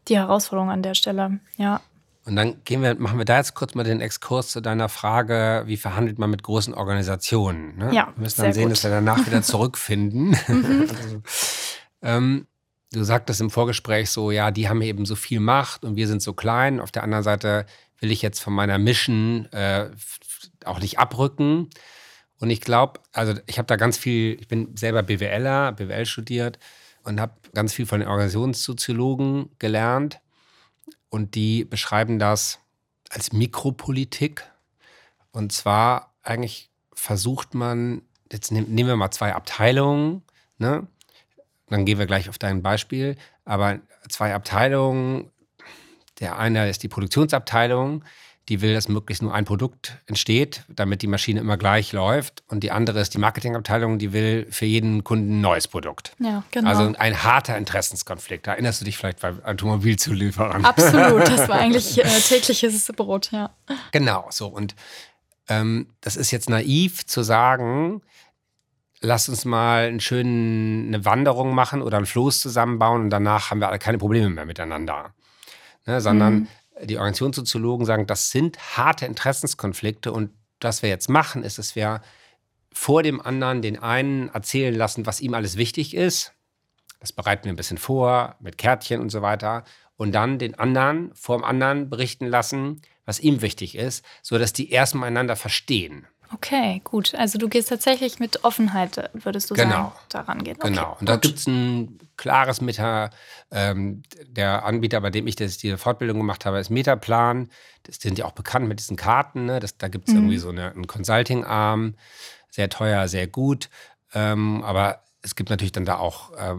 die Herausforderung an der Stelle, ja. Und dann gehen wir, machen wir da jetzt kurz mal den Exkurs zu deiner Frage, wie verhandelt man mit großen Organisationen? Ne? Ja, wir müssen dann sehen, gut. dass wir danach wieder zurückfinden. Mhm. also, ähm, du sagtest im Vorgespräch so, ja, die haben eben so viel Macht und wir sind so klein. Auf der anderen Seite will ich jetzt von meiner Mission äh, auch nicht abrücken. Und ich glaube, also ich habe da ganz viel, ich bin selber BWLer, B W L studiert und habe ganz viel von den Organisationssoziologen gelernt. Und die beschreiben das als Mikropolitik. Und zwar eigentlich versucht man, jetzt nehm, nehmen wir mal zwei Abteilungen, ne? Dann gehen wir gleich auf dein Beispiel. Aber zwei Abteilungen, der eine ist die Produktionsabteilung, die will, dass möglichst nur ein Produkt entsteht, damit die Maschine immer gleich läuft. Und die andere ist die Marketingabteilung, die will für jeden Kunden ein neues Produkt. Ja, genau. Also ein harter Interessenskonflikt. Da erinnerst du dich vielleicht bei Automobilzulieferern? Absolut, das war eigentlich äh, tägliches Brot, ja. Genau, so. Und ähm, das ist jetzt naiv zu sagen, lasst uns mal einen schönen, eine Wanderung machen oder ein Floß zusammenbauen und danach haben wir alle keine Probleme mehr miteinander. Ne, sondern mhm. die Organisationssoziologen sagen, das sind harte Interessenskonflikte und was wir jetzt machen, ist, dass wir vor dem anderen den einen erzählen lassen, was ihm alles wichtig ist. Das bereiten wir ein bisschen vor, mit Kärtchen und so weiter. Und dann den anderen vor dem anderen berichten lassen, was ihm wichtig ist, sodass die erstmal einander verstehen. Okay, gut. Also du gehst tatsächlich mit Offenheit, würdest du genau. sagen, daran gehen. Okay, genau. Und da gibt es ein klares Meta, ähm, der Anbieter, bei dem ich das, diese Fortbildung gemacht habe, ist Metaplan. Das sind ja auch bekannt mit diesen Karten. Ne? Das, da gibt es mhm. irgendwie so eine, einen Consulting-Arm. Sehr teuer, sehr gut. Ähm, aber es gibt natürlich dann da auch äh,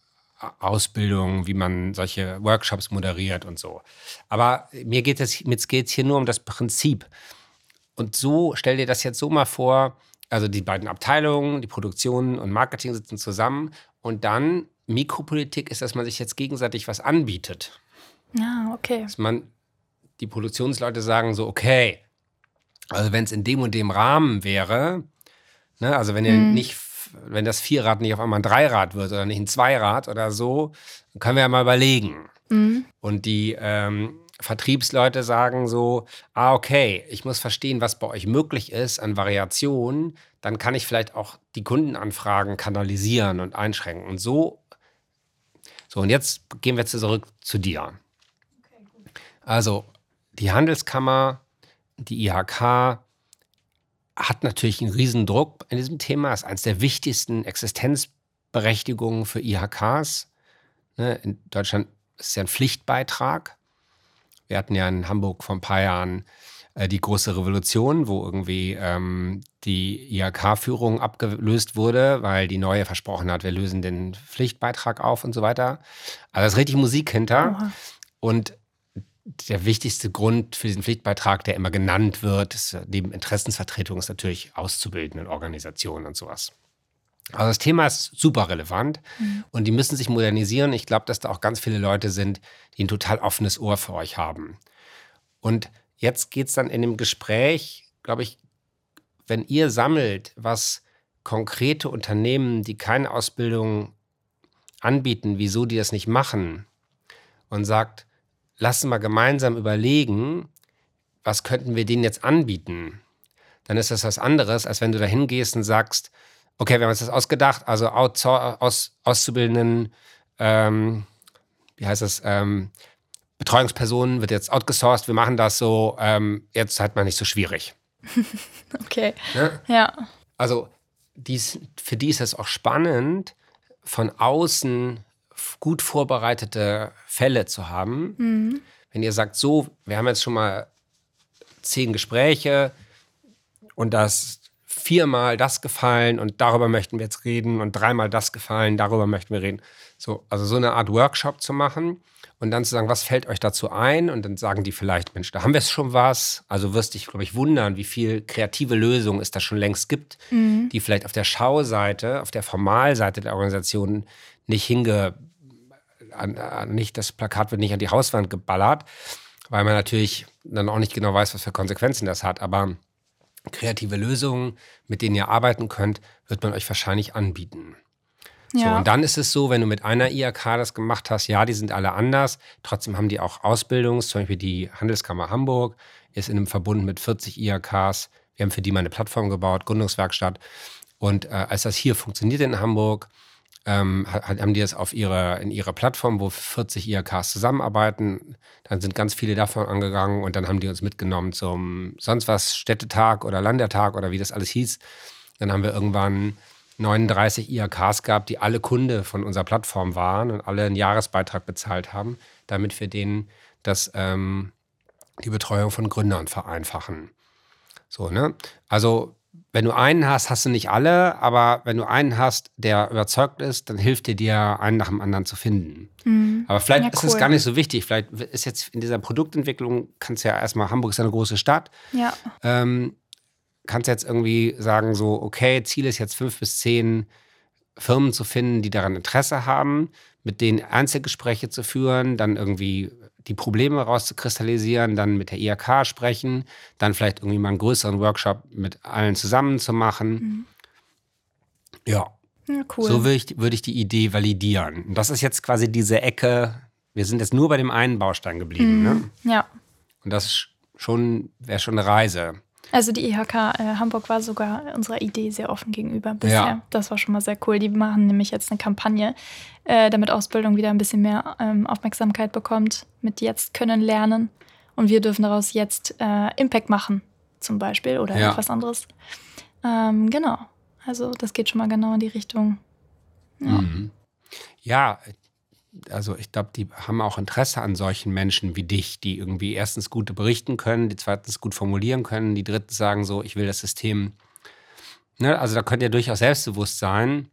Ausbildung, wie man solche Workshops moderiert und so. Aber mir geht es mir geht's hier nur um das Prinzip. Und so, stell dir das jetzt so mal vor, also die beiden Abteilungen, die Produktion und Marketing sitzen zusammen und dann Mikropolitik ist, dass man sich jetzt gegenseitig was anbietet. Ja, okay. Dass man, die Produktionsleute sagen so, okay, also wenn es in dem und dem Rahmen wäre, ne, also wenn ihr mhm. nicht, wenn das Vierrad nicht auf einmal ein Dreirad wird oder nicht ein Zweirad oder so, dann können wir ja mal überlegen. Mhm. Und die ähm, Vertriebsleute sagen so, ah, okay, ich muss verstehen, was bei euch möglich ist an Variationen, dann kann ich vielleicht auch die Kundenanfragen kanalisieren und einschränken. Und so, so und jetzt gehen wir zurück zu dir. Okay, gut. Also die Handelskammer, die I H K hat natürlich einen riesen Druck in diesem Thema, ist eines der wichtigsten Existenzberechtigungen für I H Ks. Ne, in Deutschland ist es ja ein Pflichtbeitrag. Wir hatten ja in Hamburg vor ein paar Jahren äh, die große Revolution, wo irgendwie ähm, die I H K-Führung abgelöst wurde, weil die neue versprochen hat, wir lösen den Pflichtbeitrag auf und so weiter. Also da ist richtig Musik hinter. Oha. Und der wichtigste Grund für diesen Pflichtbeitrag, der immer genannt wird, ist, neben Interessensvertretung, ist natürlich Auszubildenden Organisationen und sowas. Also das Thema ist super relevant mhm. und die müssen sich modernisieren. Ich glaube, dass da auch ganz viele Leute sind, die ein total offenes Ohr für euch haben. Und jetzt geht es dann in dem Gespräch, glaube ich, wenn ihr sammelt, was konkrete Unternehmen, die keine Ausbildung anbieten, wieso die das nicht machen und sagt, lass mal gemeinsam überlegen, was könnten wir denen jetzt anbieten, dann ist das was anderes, als wenn du da hingehst und sagst, okay, wir haben uns das ausgedacht, also aus, Auszubildenden, ähm, wie heißt das, ähm, Betreuungspersonen wird jetzt outgesourced, wir machen das so, ähm, jetzt halt mal nicht so schwierig. Okay, ne? Ja. Also dies, für die ist es auch spannend, von außen gut vorbereitete Fälle zu haben. Mhm. Wenn ihr sagt, so, wir haben jetzt schon mal zehn Gespräche und das viermal das gefallen und darüber möchten wir jetzt reden und dreimal das gefallen, darüber möchten wir reden. So, also so eine Art Workshop zu machen und dann zu sagen, was fällt euch dazu ein? Und dann sagen die vielleicht, Mensch, da haben wir es schon was. Also wirst dich, glaube ich, wundern, wie viel kreative Lösungen es da schon längst gibt, mhm. die vielleicht auf der Schauseite, auf der Formalseite der Organisation nicht hinge... An, an, nicht, das Plakat wird nicht an die Hauswand geballert, weil man natürlich dann auch nicht genau weiß, was für Konsequenzen das hat. Aber kreative Lösungen, mit denen ihr arbeiten könnt, wird man euch wahrscheinlich anbieten. So, Ja. und dann ist es so, wenn du mit einer I H K das gemacht hast, ja, die sind alle anders. Trotzdem haben die auch Ausbildungs-, zum Beispiel die Handelskammer Hamburg ist in einem Verbund mit vierzig I H Ks. Wir haben für die mal eine Plattform gebaut, Gründungswerkstatt. Und äh, als das hier funktioniert in Hamburg, ähm, haben die das auf ihre, in ihrer Plattform, wo vierzig I H Ks zusammenarbeiten. Dann sind ganz viele davon angegangen und dann haben die uns mitgenommen zum sonst was Städtetag oder Landertag oder wie das alles hieß. Dann haben wir irgendwann neununddreißig I H Ks gehabt, die alle Kunde von unserer Plattform waren und alle einen Jahresbeitrag bezahlt haben, damit wir denen das, ähm, die Betreuung von Gründern vereinfachen. So, ne? Also, wenn du einen hast, hast du nicht alle, aber wenn du einen hast, der überzeugt ist, dann hilft dir, dir einen nach dem anderen zu finden. Mhm. Aber vielleicht Ja, ist cool. es gar nicht so wichtig. Vielleicht ist jetzt in dieser Produktentwicklung, kannst du ja erstmal, Hamburg ist ja eine große Stadt, Ja. ähm, kannst jetzt irgendwie sagen, so, okay, Ziel ist jetzt fünf bis zehn Firmen zu finden, die daran Interesse haben, mit denen Einzelgespräche zu führen, dann irgendwie die Probleme rauszukristallisieren, dann mit der I H K sprechen, dann vielleicht irgendwie mal einen größeren Workshop mit allen zusammen zu machen. Mhm. Ja, Ja, cool. so würde ich, würde ich die Idee validieren. Und das ist jetzt quasi diese Ecke, wir sind jetzt nur bei dem einen Baustein geblieben. Ne? Ja. Und das ist schon, wäre schon eine Reise. Also die I H K äh, Hamburg war sogar unserer Idee sehr offen gegenüber bisher. Ja. Das war schon mal sehr cool. Die machen nämlich jetzt eine Kampagne, äh, damit Ausbildung wieder ein bisschen mehr ähm, Aufmerksamkeit bekommt mit Jetzt können lernen. Und wir dürfen daraus jetzt äh, Impact machen, zum Beispiel, oder Ja. etwas anderes. Ähm, genau. Also das geht schon mal genau in die Richtung. Ja. Mhm. Ja, also ich glaube, die haben auch Interesse an solchen Menschen wie dich, die irgendwie erstens gut berichten können, die zweitens gut formulieren können, die drittens sagen so, ich will das System. Ne? Also da könnt ihr durchaus selbstbewusst sein,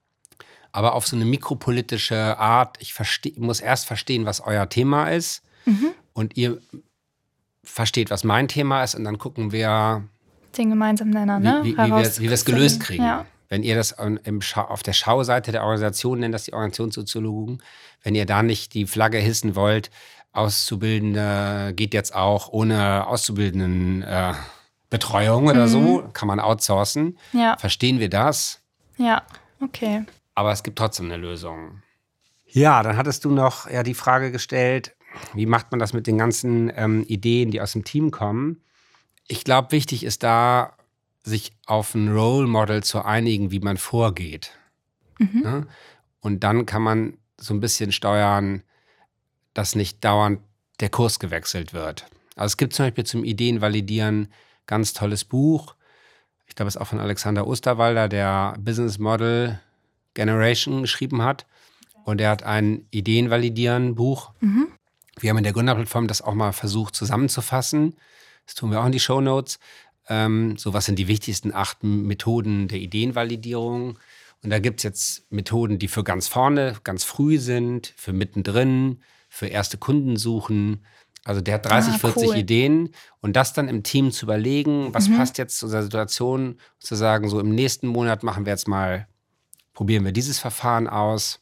aber auf so eine mikropolitische Art, ich versteh, muss erst verstehen, was euer Thema ist Mhm. und ihr versteht, was mein Thema ist und dann gucken wir, Den gemeinsamen Nenner, ne? wie, wie, wie wir es wie wir es gelöst Herausfinden. kriegen. Ja. Wenn ihr das an- im Schau, auf der Schauseite der Organisation, nennt das die Organisationssoziologen, wenn ihr da nicht die Flagge hissen wollt, Auszubildende geht jetzt auch ohne Auszubildenden äh, Betreuung oder so, kann man outsourcen. Ja. Verstehen wir das, Ja, okay. aber es gibt trotzdem eine Lösung. Ja, dann hattest du noch ja, die Frage gestellt, wie macht man das mit den ganzen ähm, Ideen, die aus dem Team kommen? Ich glaube, wichtig ist da, sich auf ein Role Model zu einigen, wie man vorgeht. Mhm. Ne? Und dann kann man so ein bisschen steuern, dass nicht dauernd der Kurs gewechselt wird. Also es gibt zum Beispiel zum Ideenvalidieren ganz tolles Buch. Ich glaube, es ist auch von Alexander Osterwalder, der Business Model Generation geschrieben hat. Und er hat ein Ideenvalidieren-Buch. Mhm. Wir haben in der Gründerplattform das auch mal versucht zusammenzufassen. Das tun wir auch in die Shownotes. Ähm, so, was sind die wichtigsten acht Methoden der Ideenvalidierung? Und da gibt es jetzt Methoden, die für ganz vorne, ganz früh sind, für mittendrin, für erste Kunden suchen. Also der hat dreißig, Ah, vierzig cool. Ideen. Und das dann im Team zu überlegen, was Mhm. passt jetzt zu unserer Situation, zu sagen, so im nächsten Monat machen wir jetzt mal, probieren wir dieses Verfahren aus.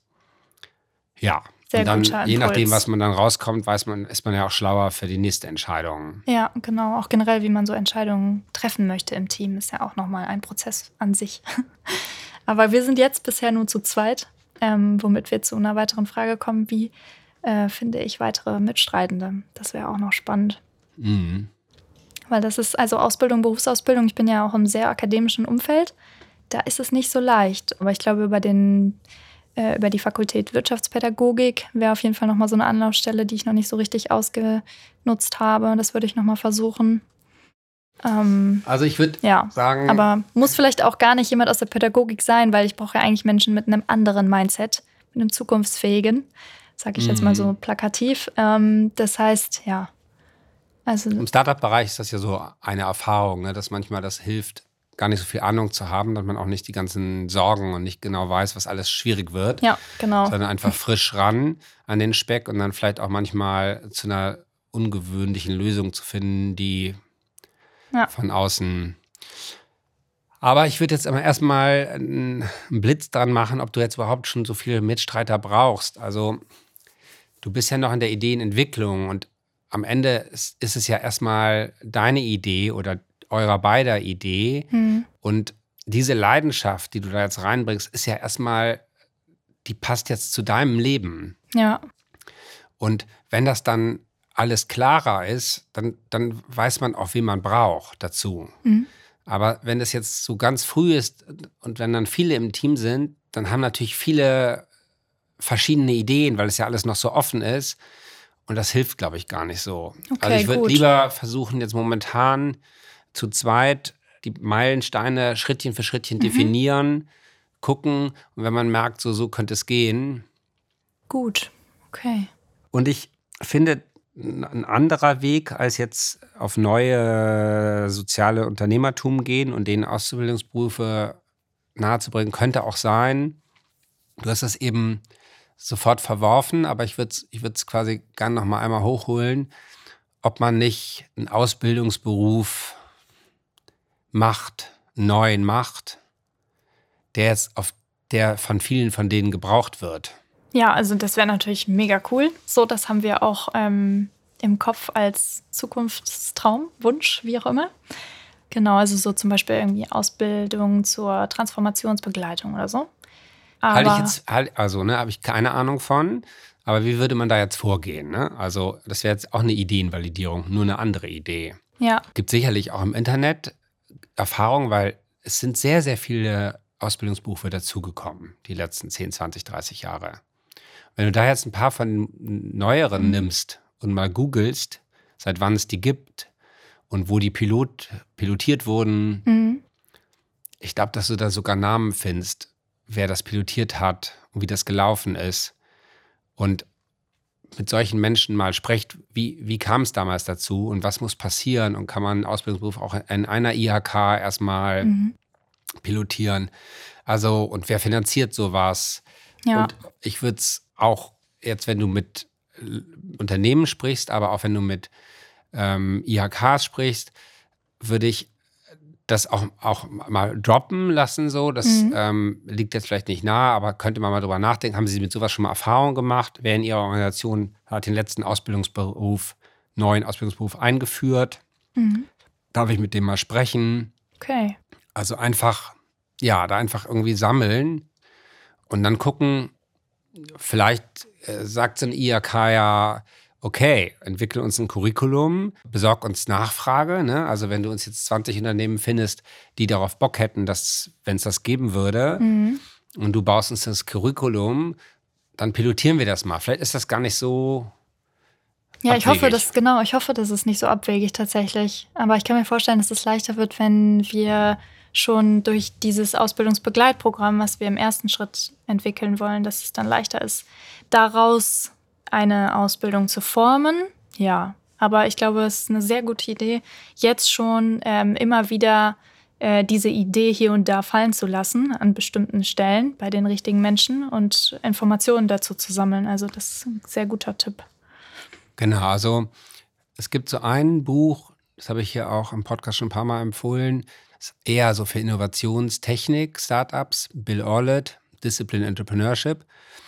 Ja, Sehr und dann, guter je nachdem, Impuls. was man dann rauskommt, weiß man, ist man ja auch schlauer für die nächste Entscheidung. Ja, genau. Auch generell, wie man so Entscheidungen treffen möchte im Team, ist ja auch nochmal ein Prozess an sich. Aber wir sind jetzt bisher nur zu zweit, ähm, womit wir zu einer weiteren Frage kommen, wie äh, finde ich weitere Mitstreitende. Das wäre auch noch spannend. Mhm. Weil das ist also Ausbildung, Berufsausbildung. Ich bin ja auch im sehr akademischen Umfeld. Da ist es nicht so leicht. Aber ich glaube, über, den, äh, über die Fakultät Wirtschaftspädagogik wäre auf jeden Fall nochmal so eine Anlaufstelle, die ich noch nicht so richtig ausgenutzt habe. Das würde ich nochmal versuchen. Ähm, Also ich würde ja, sagen, aber muss vielleicht auch gar nicht jemand aus der Pädagogik sein, weil ich brauche ja eigentlich Menschen mit einem anderen Mindset, mit einem zukunftsfähigen, sage ich jetzt mal so plakativ. Ähm, das heißt, ja, also im Startup-Bereich ist das ja so eine Erfahrung, ne, dass manchmal das hilft, gar nicht so viel Ahnung zu haben, dass man auch nicht die ganzen Sorgen und nicht genau weiß, was alles schwierig wird, ja, genau. sondern einfach frisch ran an den Speck und dann vielleicht auch manchmal zu einer ungewöhnlichen Lösung zu finden, die Ja. von außen. Aber ich würde jetzt aber erstmal einen Blitz dran machen, ob du jetzt überhaupt schon so viele Mitstreiter brauchst. Also du bist ja noch in der Ideenentwicklung und am Ende ist, ist es ja erstmal deine Idee oder eurer beider Idee. Hm. Und diese Leidenschaft, die du da jetzt reinbringst, ist ja erstmal die passt jetzt zu deinem Leben. Ja. Und wenn das dann alles klarer ist, dann, dann weiß man auch, wen man braucht dazu. Mhm. Aber wenn das jetzt so ganz früh ist und wenn dann viele im Team sind, dann haben natürlich viele verschiedene Ideen, weil es ja alles noch so offen ist. Und das hilft, glaube ich, gar nicht so. Okay, also ich würde gut. lieber versuchen, jetzt momentan zu zweit die Meilensteine Schrittchen für Schrittchen Mhm. definieren, gucken. Und wenn man merkt, so, so könnte es gehen. Gut, okay. Und ich finde, ein anderer Weg, als jetzt auf neue soziale Unternehmertum gehen und denen Auszubildungsberufe nahezubringen, könnte auch sein, du hast das eben sofort verworfen, aber ich würde es ich würd's quasi gerne noch mal einmal hochholen, ob man nicht einen Ausbildungsberuf macht, einen neuen macht, der jetzt auf der von vielen von denen gebraucht wird. Ja, also das wäre natürlich mega cool. So, das haben wir auch ähm, im Kopf als Zukunftstraum, Wunsch, wie auch immer. Genau, also so zum Beispiel irgendwie Ausbildung zur Transformationsbegleitung oder so. Aber Halte ich jetzt, halt, also ne, habe ich keine Ahnung von, aber wie würde man da jetzt vorgehen? Ne? Also das wäre jetzt auch eine Ideenvalidierung, nur eine andere Idee. ja, Gibt sicherlich auch im Internet Erfahrung, weil es sind sehr, sehr viele Ausbildungsberufe dazugekommen, die letzten zehn, zwanzig, dreißig Jahre. Wenn du da jetzt ein paar von den neueren Mhm. nimmst und mal googelst, seit wann es die gibt und wo die Pilot, pilotiert wurden, mhm. ich glaube, dass du da sogar Namen findest, wer das pilotiert hat und wie das gelaufen ist. Und mit solchen Menschen mal sprecht, wie, wie kam es damals dazu und was muss passieren und kann man einen Ausbildungsberuf auch in einer I H K erstmal Mhm. pilotieren. Also, und wer finanziert sowas? Ja. Und ich würde es auch jetzt, wenn du mit äh, Unternehmen sprichst, aber auch wenn du mit ähm, I H Ks sprichst, würde ich das auch, auch mal droppen lassen. So. Das Mhm. ähm, liegt jetzt vielleicht nicht nahe, aber könnte man mal drüber nachdenken. Haben Sie mit sowas schon mal Erfahrung gemacht? Wer in Ihrer Organisation hat den letzten Ausbildungsberuf, neuen Ausbildungsberuf eingeführt? Mhm. Darf ich mit dem mal sprechen? Okay. Also einfach, ja, da einfach irgendwie sammeln und dann gucken, vielleicht äh, sagt so ein I H K ja, okay, entwickle uns ein Curriculum, besorg uns Nachfrage. Ne? Also wenn du uns jetzt zwanzig Unternehmen findest, die darauf Bock hätten, dass, wenn es das geben würde, Mhm. und du baust uns das Curriculum, dann pilotieren wir das mal. Vielleicht ist das gar nicht so Ja, ich hoffe, abwegig. dass, genau, ich hoffe, das ist nicht so abwegig tatsächlich. Aber ich kann mir vorstellen, dass es leichter wird, wenn wir schon durch dieses Ausbildungsbegleitprogramm, was wir im ersten Schritt entwickeln wollen, dass es dann leichter ist, daraus eine Ausbildung zu formen. Ja, aber ich glaube, es ist eine sehr gute Idee, jetzt schon ähm, immer wieder äh, diese Idee hier und da fallen zu lassen an bestimmten Stellen bei den richtigen Menschen und Informationen dazu zu sammeln. Also das ist ein sehr guter Tipp. Genau, also es gibt so ein Buch, das habe ich hier auch im Podcast schon ein paar Mal empfohlen, das ist eher so für Innovationstechnik, Startups, Bill Orlett, Discipline Entrepreneurship,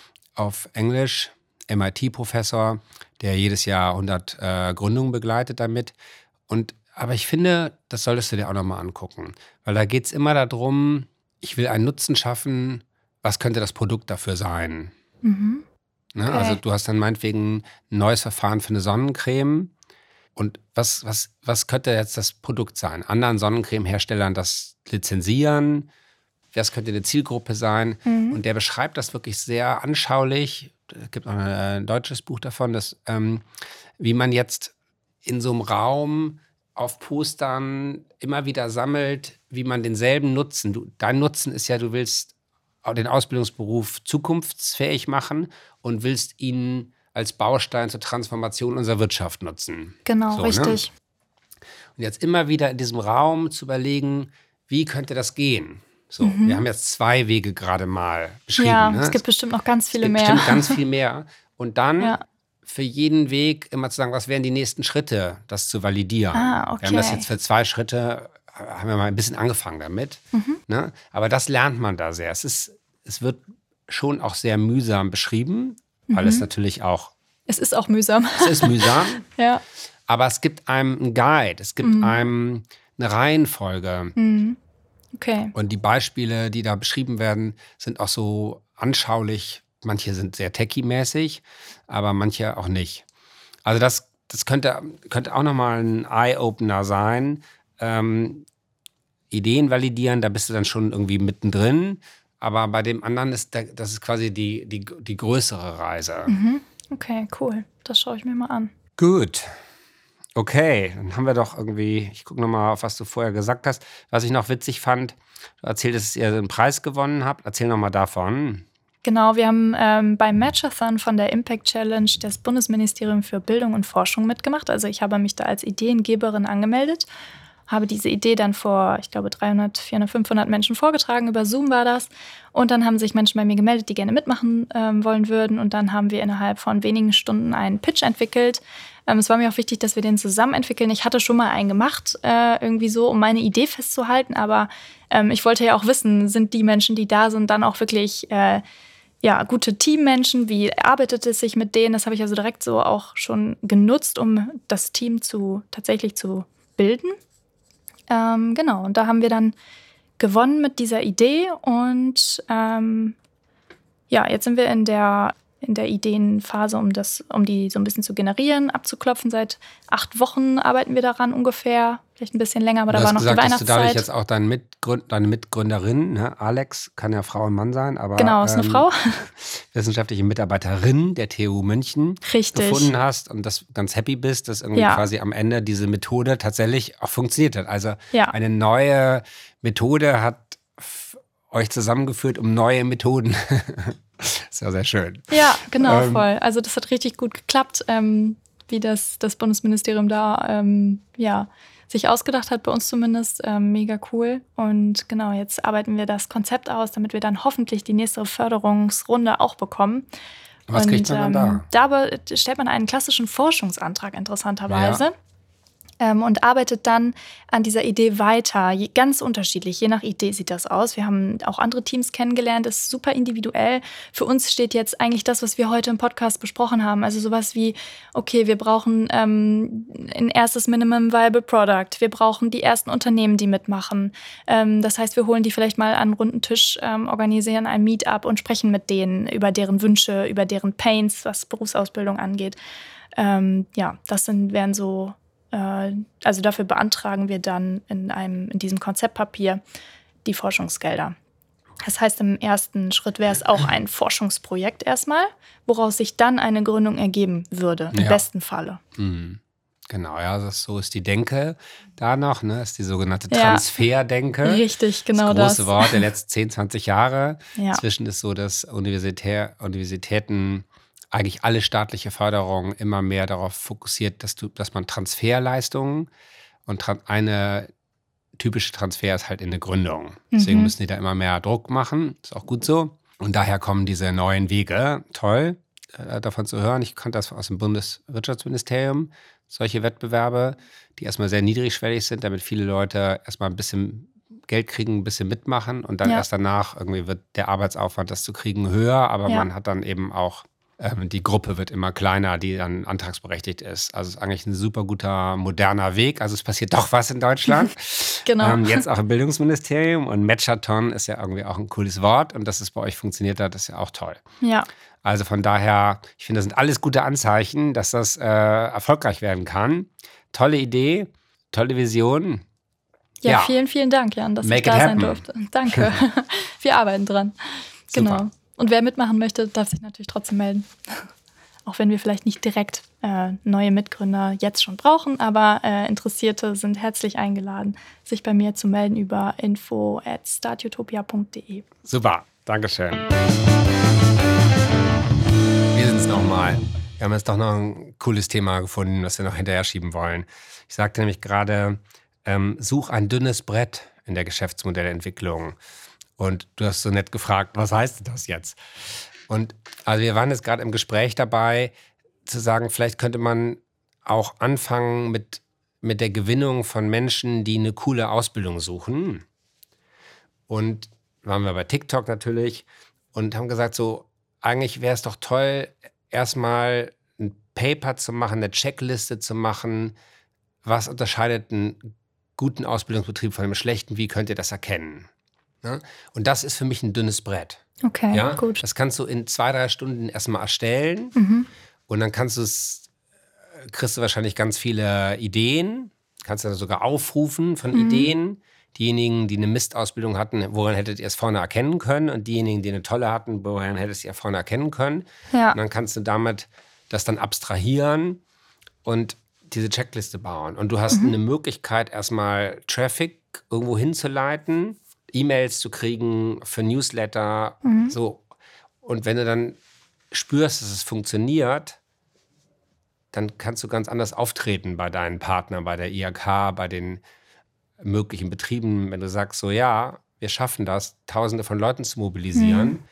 auf Englisch, M I T-Professor, der jedes Jahr hundert äh, Gründungen begleitet damit. Und, aber ich finde, das solltest du dir auch nochmal angucken, weil da geht es immer darum, ich will einen Nutzen schaffen, was könnte das Produkt dafür sein? Mhm. Ne? Okay. Also du hast dann meinetwegen ein neues Verfahren für eine Sonnencreme. Und was, was, was könnte jetzt das Produkt sein? Anderen Sonnencreme-Herstellern das lizenzieren? Das könnte eine Zielgruppe sein. Mhm. Und der beschreibt das wirklich sehr anschaulich. Es gibt auch ein, ein deutsches Buch davon, das, ähm, wie man jetzt in so einem Raum auf Postern immer wieder sammelt, wie man denselben Nutzen, du, dein Nutzen ist ja, du willst den Ausbildungsberuf zukunftsfähig machen und willst ihn als Baustein zur Transformation unserer Wirtschaft nutzen. Genau, So, ne? richtig. Und jetzt immer wieder in diesem Raum zu überlegen, wie könnte das gehen? So, wir haben jetzt zwei Wege gerade mal beschrieben. Mhm. Ja, ne? es gibt bestimmt noch ganz viele Es gibt mehr. bestimmt ganz viel mehr. Und dann Ja. für jeden Weg immer zu sagen, was wären die nächsten Schritte, das zu validieren. Ah, Wir haben das okay. jetzt für zwei Schritte, haben wir mal ein bisschen angefangen damit. Mhm. Ne? Aber das lernt man da sehr. Es ist, es wird schon auch sehr mühsam beschrieben, weil Mhm. es natürlich auch, Es ist auch mühsam. es ist mühsam, Ja. aber es gibt einem einen Guide, es gibt Mhm. einem eine Reihenfolge. Mhm. Okay. Und die Beispiele, die da beschrieben werden, sind auch so anschaulich. Manche sind sehr techie-mäßig, aber manche auch nicht. Also das, das könnte, könnte auch nochmal ein Eye-Opener sein. Ähm, Ideen validieren, da bist du dann schon irgendwie mittendrin. Aber bei dem anderen ist der, das ist quasi die, die, die größere Reise. Mhm. Okay, cool. Das schaue ich mir mal an. Gut. Okay, dann haben wir doch irgendwie, ich gucke nochmal auf, was du vorher gesagt hast. Was ich noch witzig fand, du erzähltest, dass ihr einen Preis gewonnen habt. Erzähl nochmal davon. Genau, wir haben ähm, beim Matchathon von der Impact Challenge des Bundesministeriums für Bildung und Forschung mitgemacht. Also ich habe mich da als Ideengeberin angemeldet, habe diese Idee dann vor, ich glaube, dreihundert, vierhundert, fünfhundert Menschen vorgetragen. Über Zoom war das. Und dann haben sich Menschen bei mir gemeldet, die gerne mitmachen ähm, wollen würden. Und dann haben wir innerhalb von wenigen Stunden einen Pitch entwickelt. Ähm, es war mir auch wichtig, dass wir den zusammen entwickeln. Ich hatte schon mal einen gemacht, äh, irgendwie so, um meine Idee festzuhalten. Aber ähm, ich wollte ja auch wissen, sind die Menschen, die da sind, dann auch wirklich äh, ja, gute Teammenschen? Wie arbeitet es sich mit denen? Das habe ich also direkt so auch schon genutzt, um das Team zu tatsächlich zu bilden. Ähm, genau, und da haben wir dann gewonnen mit dieser Idee und ähm, ja, jetzt sind wir in der, in der Ideenphase, um, das, um die so ein bisschen zu generieren, abzuklopfen. Seit acht Wochen arbeiten wir daran ungefähr, vielleicht ein bisschen länger, aber Du da hast war noch gesagt, die dass du dadurch Weihnachtszeit. jetzt auch deine, Mitgründ deine Mitgründerin, ne? Alex, kann ja Frau und Mann sein, aber Genau, ist eine ähm, Frau. wissenschaftliche Mitarbeiterin der T U München Richtig. gefunden hast und das ganz happy bist, dass irgendwie Ja. quasi am Ende diese Methode tatsächlich auch funktioniert hat. Also Ja. eine neue Methode hat f- euch zusammengeführt, um neue Methoden. Ist ja sehr schön. Ja, genau, Ähm, voll. Also das hat richtig gut geklappt, ähm, wie das, das Bundesministerium da ähm, ja, sich ausgedacht hat, bei uns zumindest. Ähm, mega cool. Und genau, jetzt arbeiten wir das Konzept aus, damit wir dann hoffentlich die nächste Förderungsrunde auch bekommen. Was Und, kriegt man dann ähm, da? aber stellt man einen klassischen Forschungsantrag interessanterweise. Ja. Ähm, und arbeitet dann an dieser Idee weiter. Je, ganz unterschiedlich, je nach Idee sieht das aus. Wir haben auch andere Teams kennengelernt, das ist super individuell. Für uns steht jetzt eigentlich das, was wir heute im Podcast besprochen haben. Also sowas wie, okay, wir brauchen ähm, ein erstes Minimum Viable Product. Wir brauchen die ersten Unternehmen, die mitmachen. Ähm, das heißt, wir holen die vielleicht mal an einen runden Tisch, ähm, organisieren ein Meetup und sprechen mit denen über deren Wünsche, über deren Pains, was Berufsausbildung angeht. Ähm, ja, das sind, wären so Also dafür beantragen wir dann in, einem, in diesem Konzeptpapier die Forschungsgelder. Das heißt, im ersten Schritt wäre es auch ein Forschungsprojekt erstmal, woraus sich dann eine Gründung ergeben würde, im Ja. besten Falle. Mhm. Genau, ja, das, so ist die Denke da noch, ne? Ist die sogenannte Ja. Transferdenke. Richtig, genau das große das. Wort der letzten zehn, zwanzig Jahre. Ja. Inzwischen ist so, dass Universitär, Universitäten eigentlich alle staatliche Förderung immer mehr darauf fokussiert, dass, du, dass man Transferleistungen und tran- eine typische Transfer ist halt in eine Gründung. Deswegen Mhm. müssen die da immer mehr Druck machen. Ist auch gut so. Und daher kommen diese neuen Wege. Toll, äh, davon zu hören. Ich kannte das aus dem Bundeswirtschaftsministerium. Solche Wettbewerbe, die erstmal sehr niedrigschwellig sind, damit viele Leute erstmal ein bisschen Geld kriegen, ein bisschen mitmachen und dann Ja. erst danach irgendwie wird der Arbeitsaufwand, das zu kriegen, höher. Aber Ja. man hat dann eben auch ähm, die Gruppe wird immer kleiner, die dann antragsberechtigt ist. Also es ist eigentlich ein super guter, moderner Weg. Also es passiert doch was in Deutschland. Genau. Ähm, jetzt auch im Bildungsministerium. Und Matchathon ist ja irgendwie auch ein cooles Wort. Und dass es bei euch funktioniert hat, ist ja auch toll. Ja. Also von daher, ich finde, das sind alles gute Anzeichen, dass das äh, erfolgreich werden kann. Tolle Idee, tolle Vision. Ja, Ja. vielen, vielen Dank, Jan, dass Make ich it da sein happen. durfte. Danke. Wir arbeiten dran. Super. Genau. Und wer mitmachen möchte, darf sich natürlich trotzdem melden. Auch wenn wir vielleicht nicht direkt äh, neue Mitgründer jetzt schon brauchen, aber äh, Interessierte sind herzlich eingeladen, sich bei mir zu melden über info at startutopia punkt de. Super, Dankeschön. Wir sind es nochmal. Wir haben jetzt doch noch ein cooles Thema gefunden, was wir noch hinterher schieben wollen. Ich sagte nämlich gerade, ähm, such ein dünnes Brett in der Geschäftsmodellentwicklung. Und du hast so nett gefragt, was heißt das jetzt? Und also wir waren jetzt gerade im Gespräch dabei, zu sagen, vielleicht könnte man auch anfangen mit, mit der Gewinnung von Menschen, die eine coole Ausbildung suchen. Und waren wir bei TikTok natürlich und haben gesagt, so eigentlich wäre es doch toll, erstmal ein Paper zu machen, eine Checkliste zu machen, was unterscheidet einen guten Ausbildungsbetrieb von einem schlechten, wie könnt ihr das erkennen? Ne? Und das ist für mich ein dünnes Brett. Okay, ja? gut. Das kannst du in zwei, drei Stunden erstmal erstellen. Mhm. Und dann kannst du es, kriegst du wahrscheinlich ganz viele Ideen. Kannst du sogar aufrufen von Mhm. Ideen. Diejenigen, die eine Mistausbildung hatten, woran hättet ihr es vorne erkennen können? Und diejenigen, die eine tolle hatten, woran hättest ihr vorne erkennen können? Ja. Und dann kannst du damit das dann abstrahieren und diese Checkliste bauen. Und du hast Mhm. eine Möglichkeit, erstmal Traffic irgendwo hinzuleiten, E-Mails zu kriegen für Newsletter. Mhm. So. Und wenn du dann spürst, dass es funktioniert, dann kannst du ganz anders auftreten bei deinen Partnern, bei der I H K, bei den möglichen Betrieben. Wenn du sagst, so ja, wir schaffen das, Tausende von Leuten zu mobilisieren. Mhm.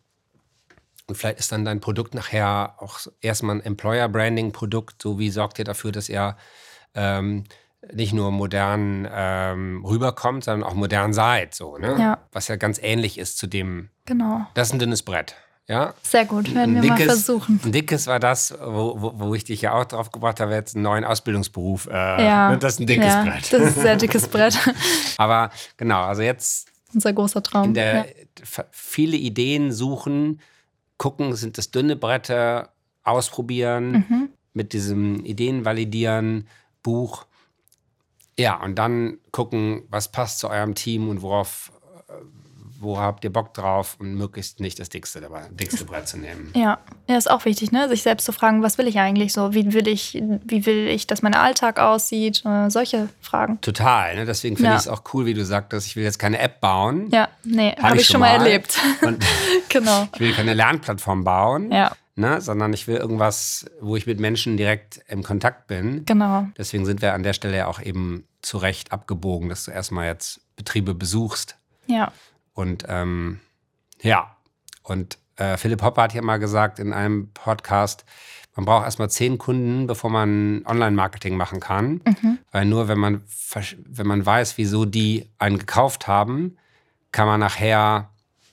Und vielleicht ist dann dein Produkt nachher auch erstmal ein Employer-Branding-Produkt. So wie sorgt ihr dafür, dass ihr ähm, nicht nur modern ähm, rüberkommt, sondern auch modern seid. So, ne? Ja. Was ja ganz ähnlich ist zu dem, Genau. das ist ein dünnes Brett. Ja? Sehr gut, werden wir mal versuchen. Ein dickes war das, wo, wo, wo ich dich ja auch drauf gebracht habe, jetzt einen neuen Ausbildungsberuf. Äh, Ja. Das ist ein dickes ja, Brett. Das ist ein sehr dickes Brett. Aber genau, also jetzt Unser großer Traum. in der ja. f- viele Ideen suchen, gucken, sind das dünne Bretter, ausprobieren, Mhm. mit diesem Ideen validieren, Buch. Ja, und dann gucken, was passt zu eurem Team und worauf, äh, wo habt ihr Bock drauf und möglichst nicht das dickste, dabei, dickste Brett zu nehmen. Ja, ja, ist auch wichtig, ne? Sich selbst zu fragen, was will ich eigentlich so? Wie will ich, wie will ich, dass mein Alltag aussieht? Äh, solche Fragen. Total, ne? Deswegen finde Ja. ich es auch cool, wie du sagtest, ich will jetzt keine App bauen. Ja, nee, Hab habe ich schon mal erlebt. Und Genau. ich will keine Lernplattform bauen, Ja, ne? Sondern ich will irgendwas, wo ich mit Menschen direkt im Kontakt bin. genau. Deswegen sind wir an der Stelle ja auch eben zu Recht abgebogen, dass du erstmal jetzt Betriebe besuchst. Ja. Und ähm, ja, und äh, Philipp Hopper hat ja mal gesagt in einem Podcast, man braucht erstmal zehn Kunden, bevor man Online-Marketing machen kann. Mhm. Weil nur wenn man, versch- wenn man weiß, wieso die einen gekauft haben, kann man nachher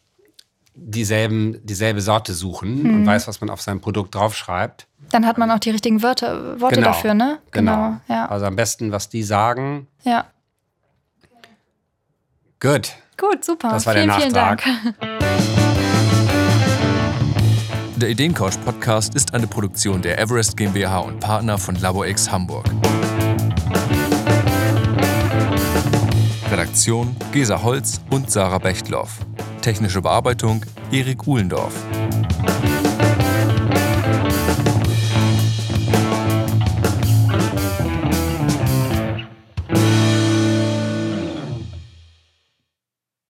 dieselben, dieselbe Sorte suchen Mhm. und weiß, was man auf sein Produkt draufschreibt. Dann hat man auch die richtigen Wörter, Worte Genau. dafür, ne? Genau. Ja. Also am besten, was die sagen. ja. Gut. Gut, super. Das war der vielen, vielen Nachtrag. Dank. Der Ideencouch Podcast ist eine Produktion der Everest GmbH und Partner von LaborX Hamburg. Redaktion Gesa Holz und Sarah Bechtloff. Technische Bearbeitung Erik Uhlendorf.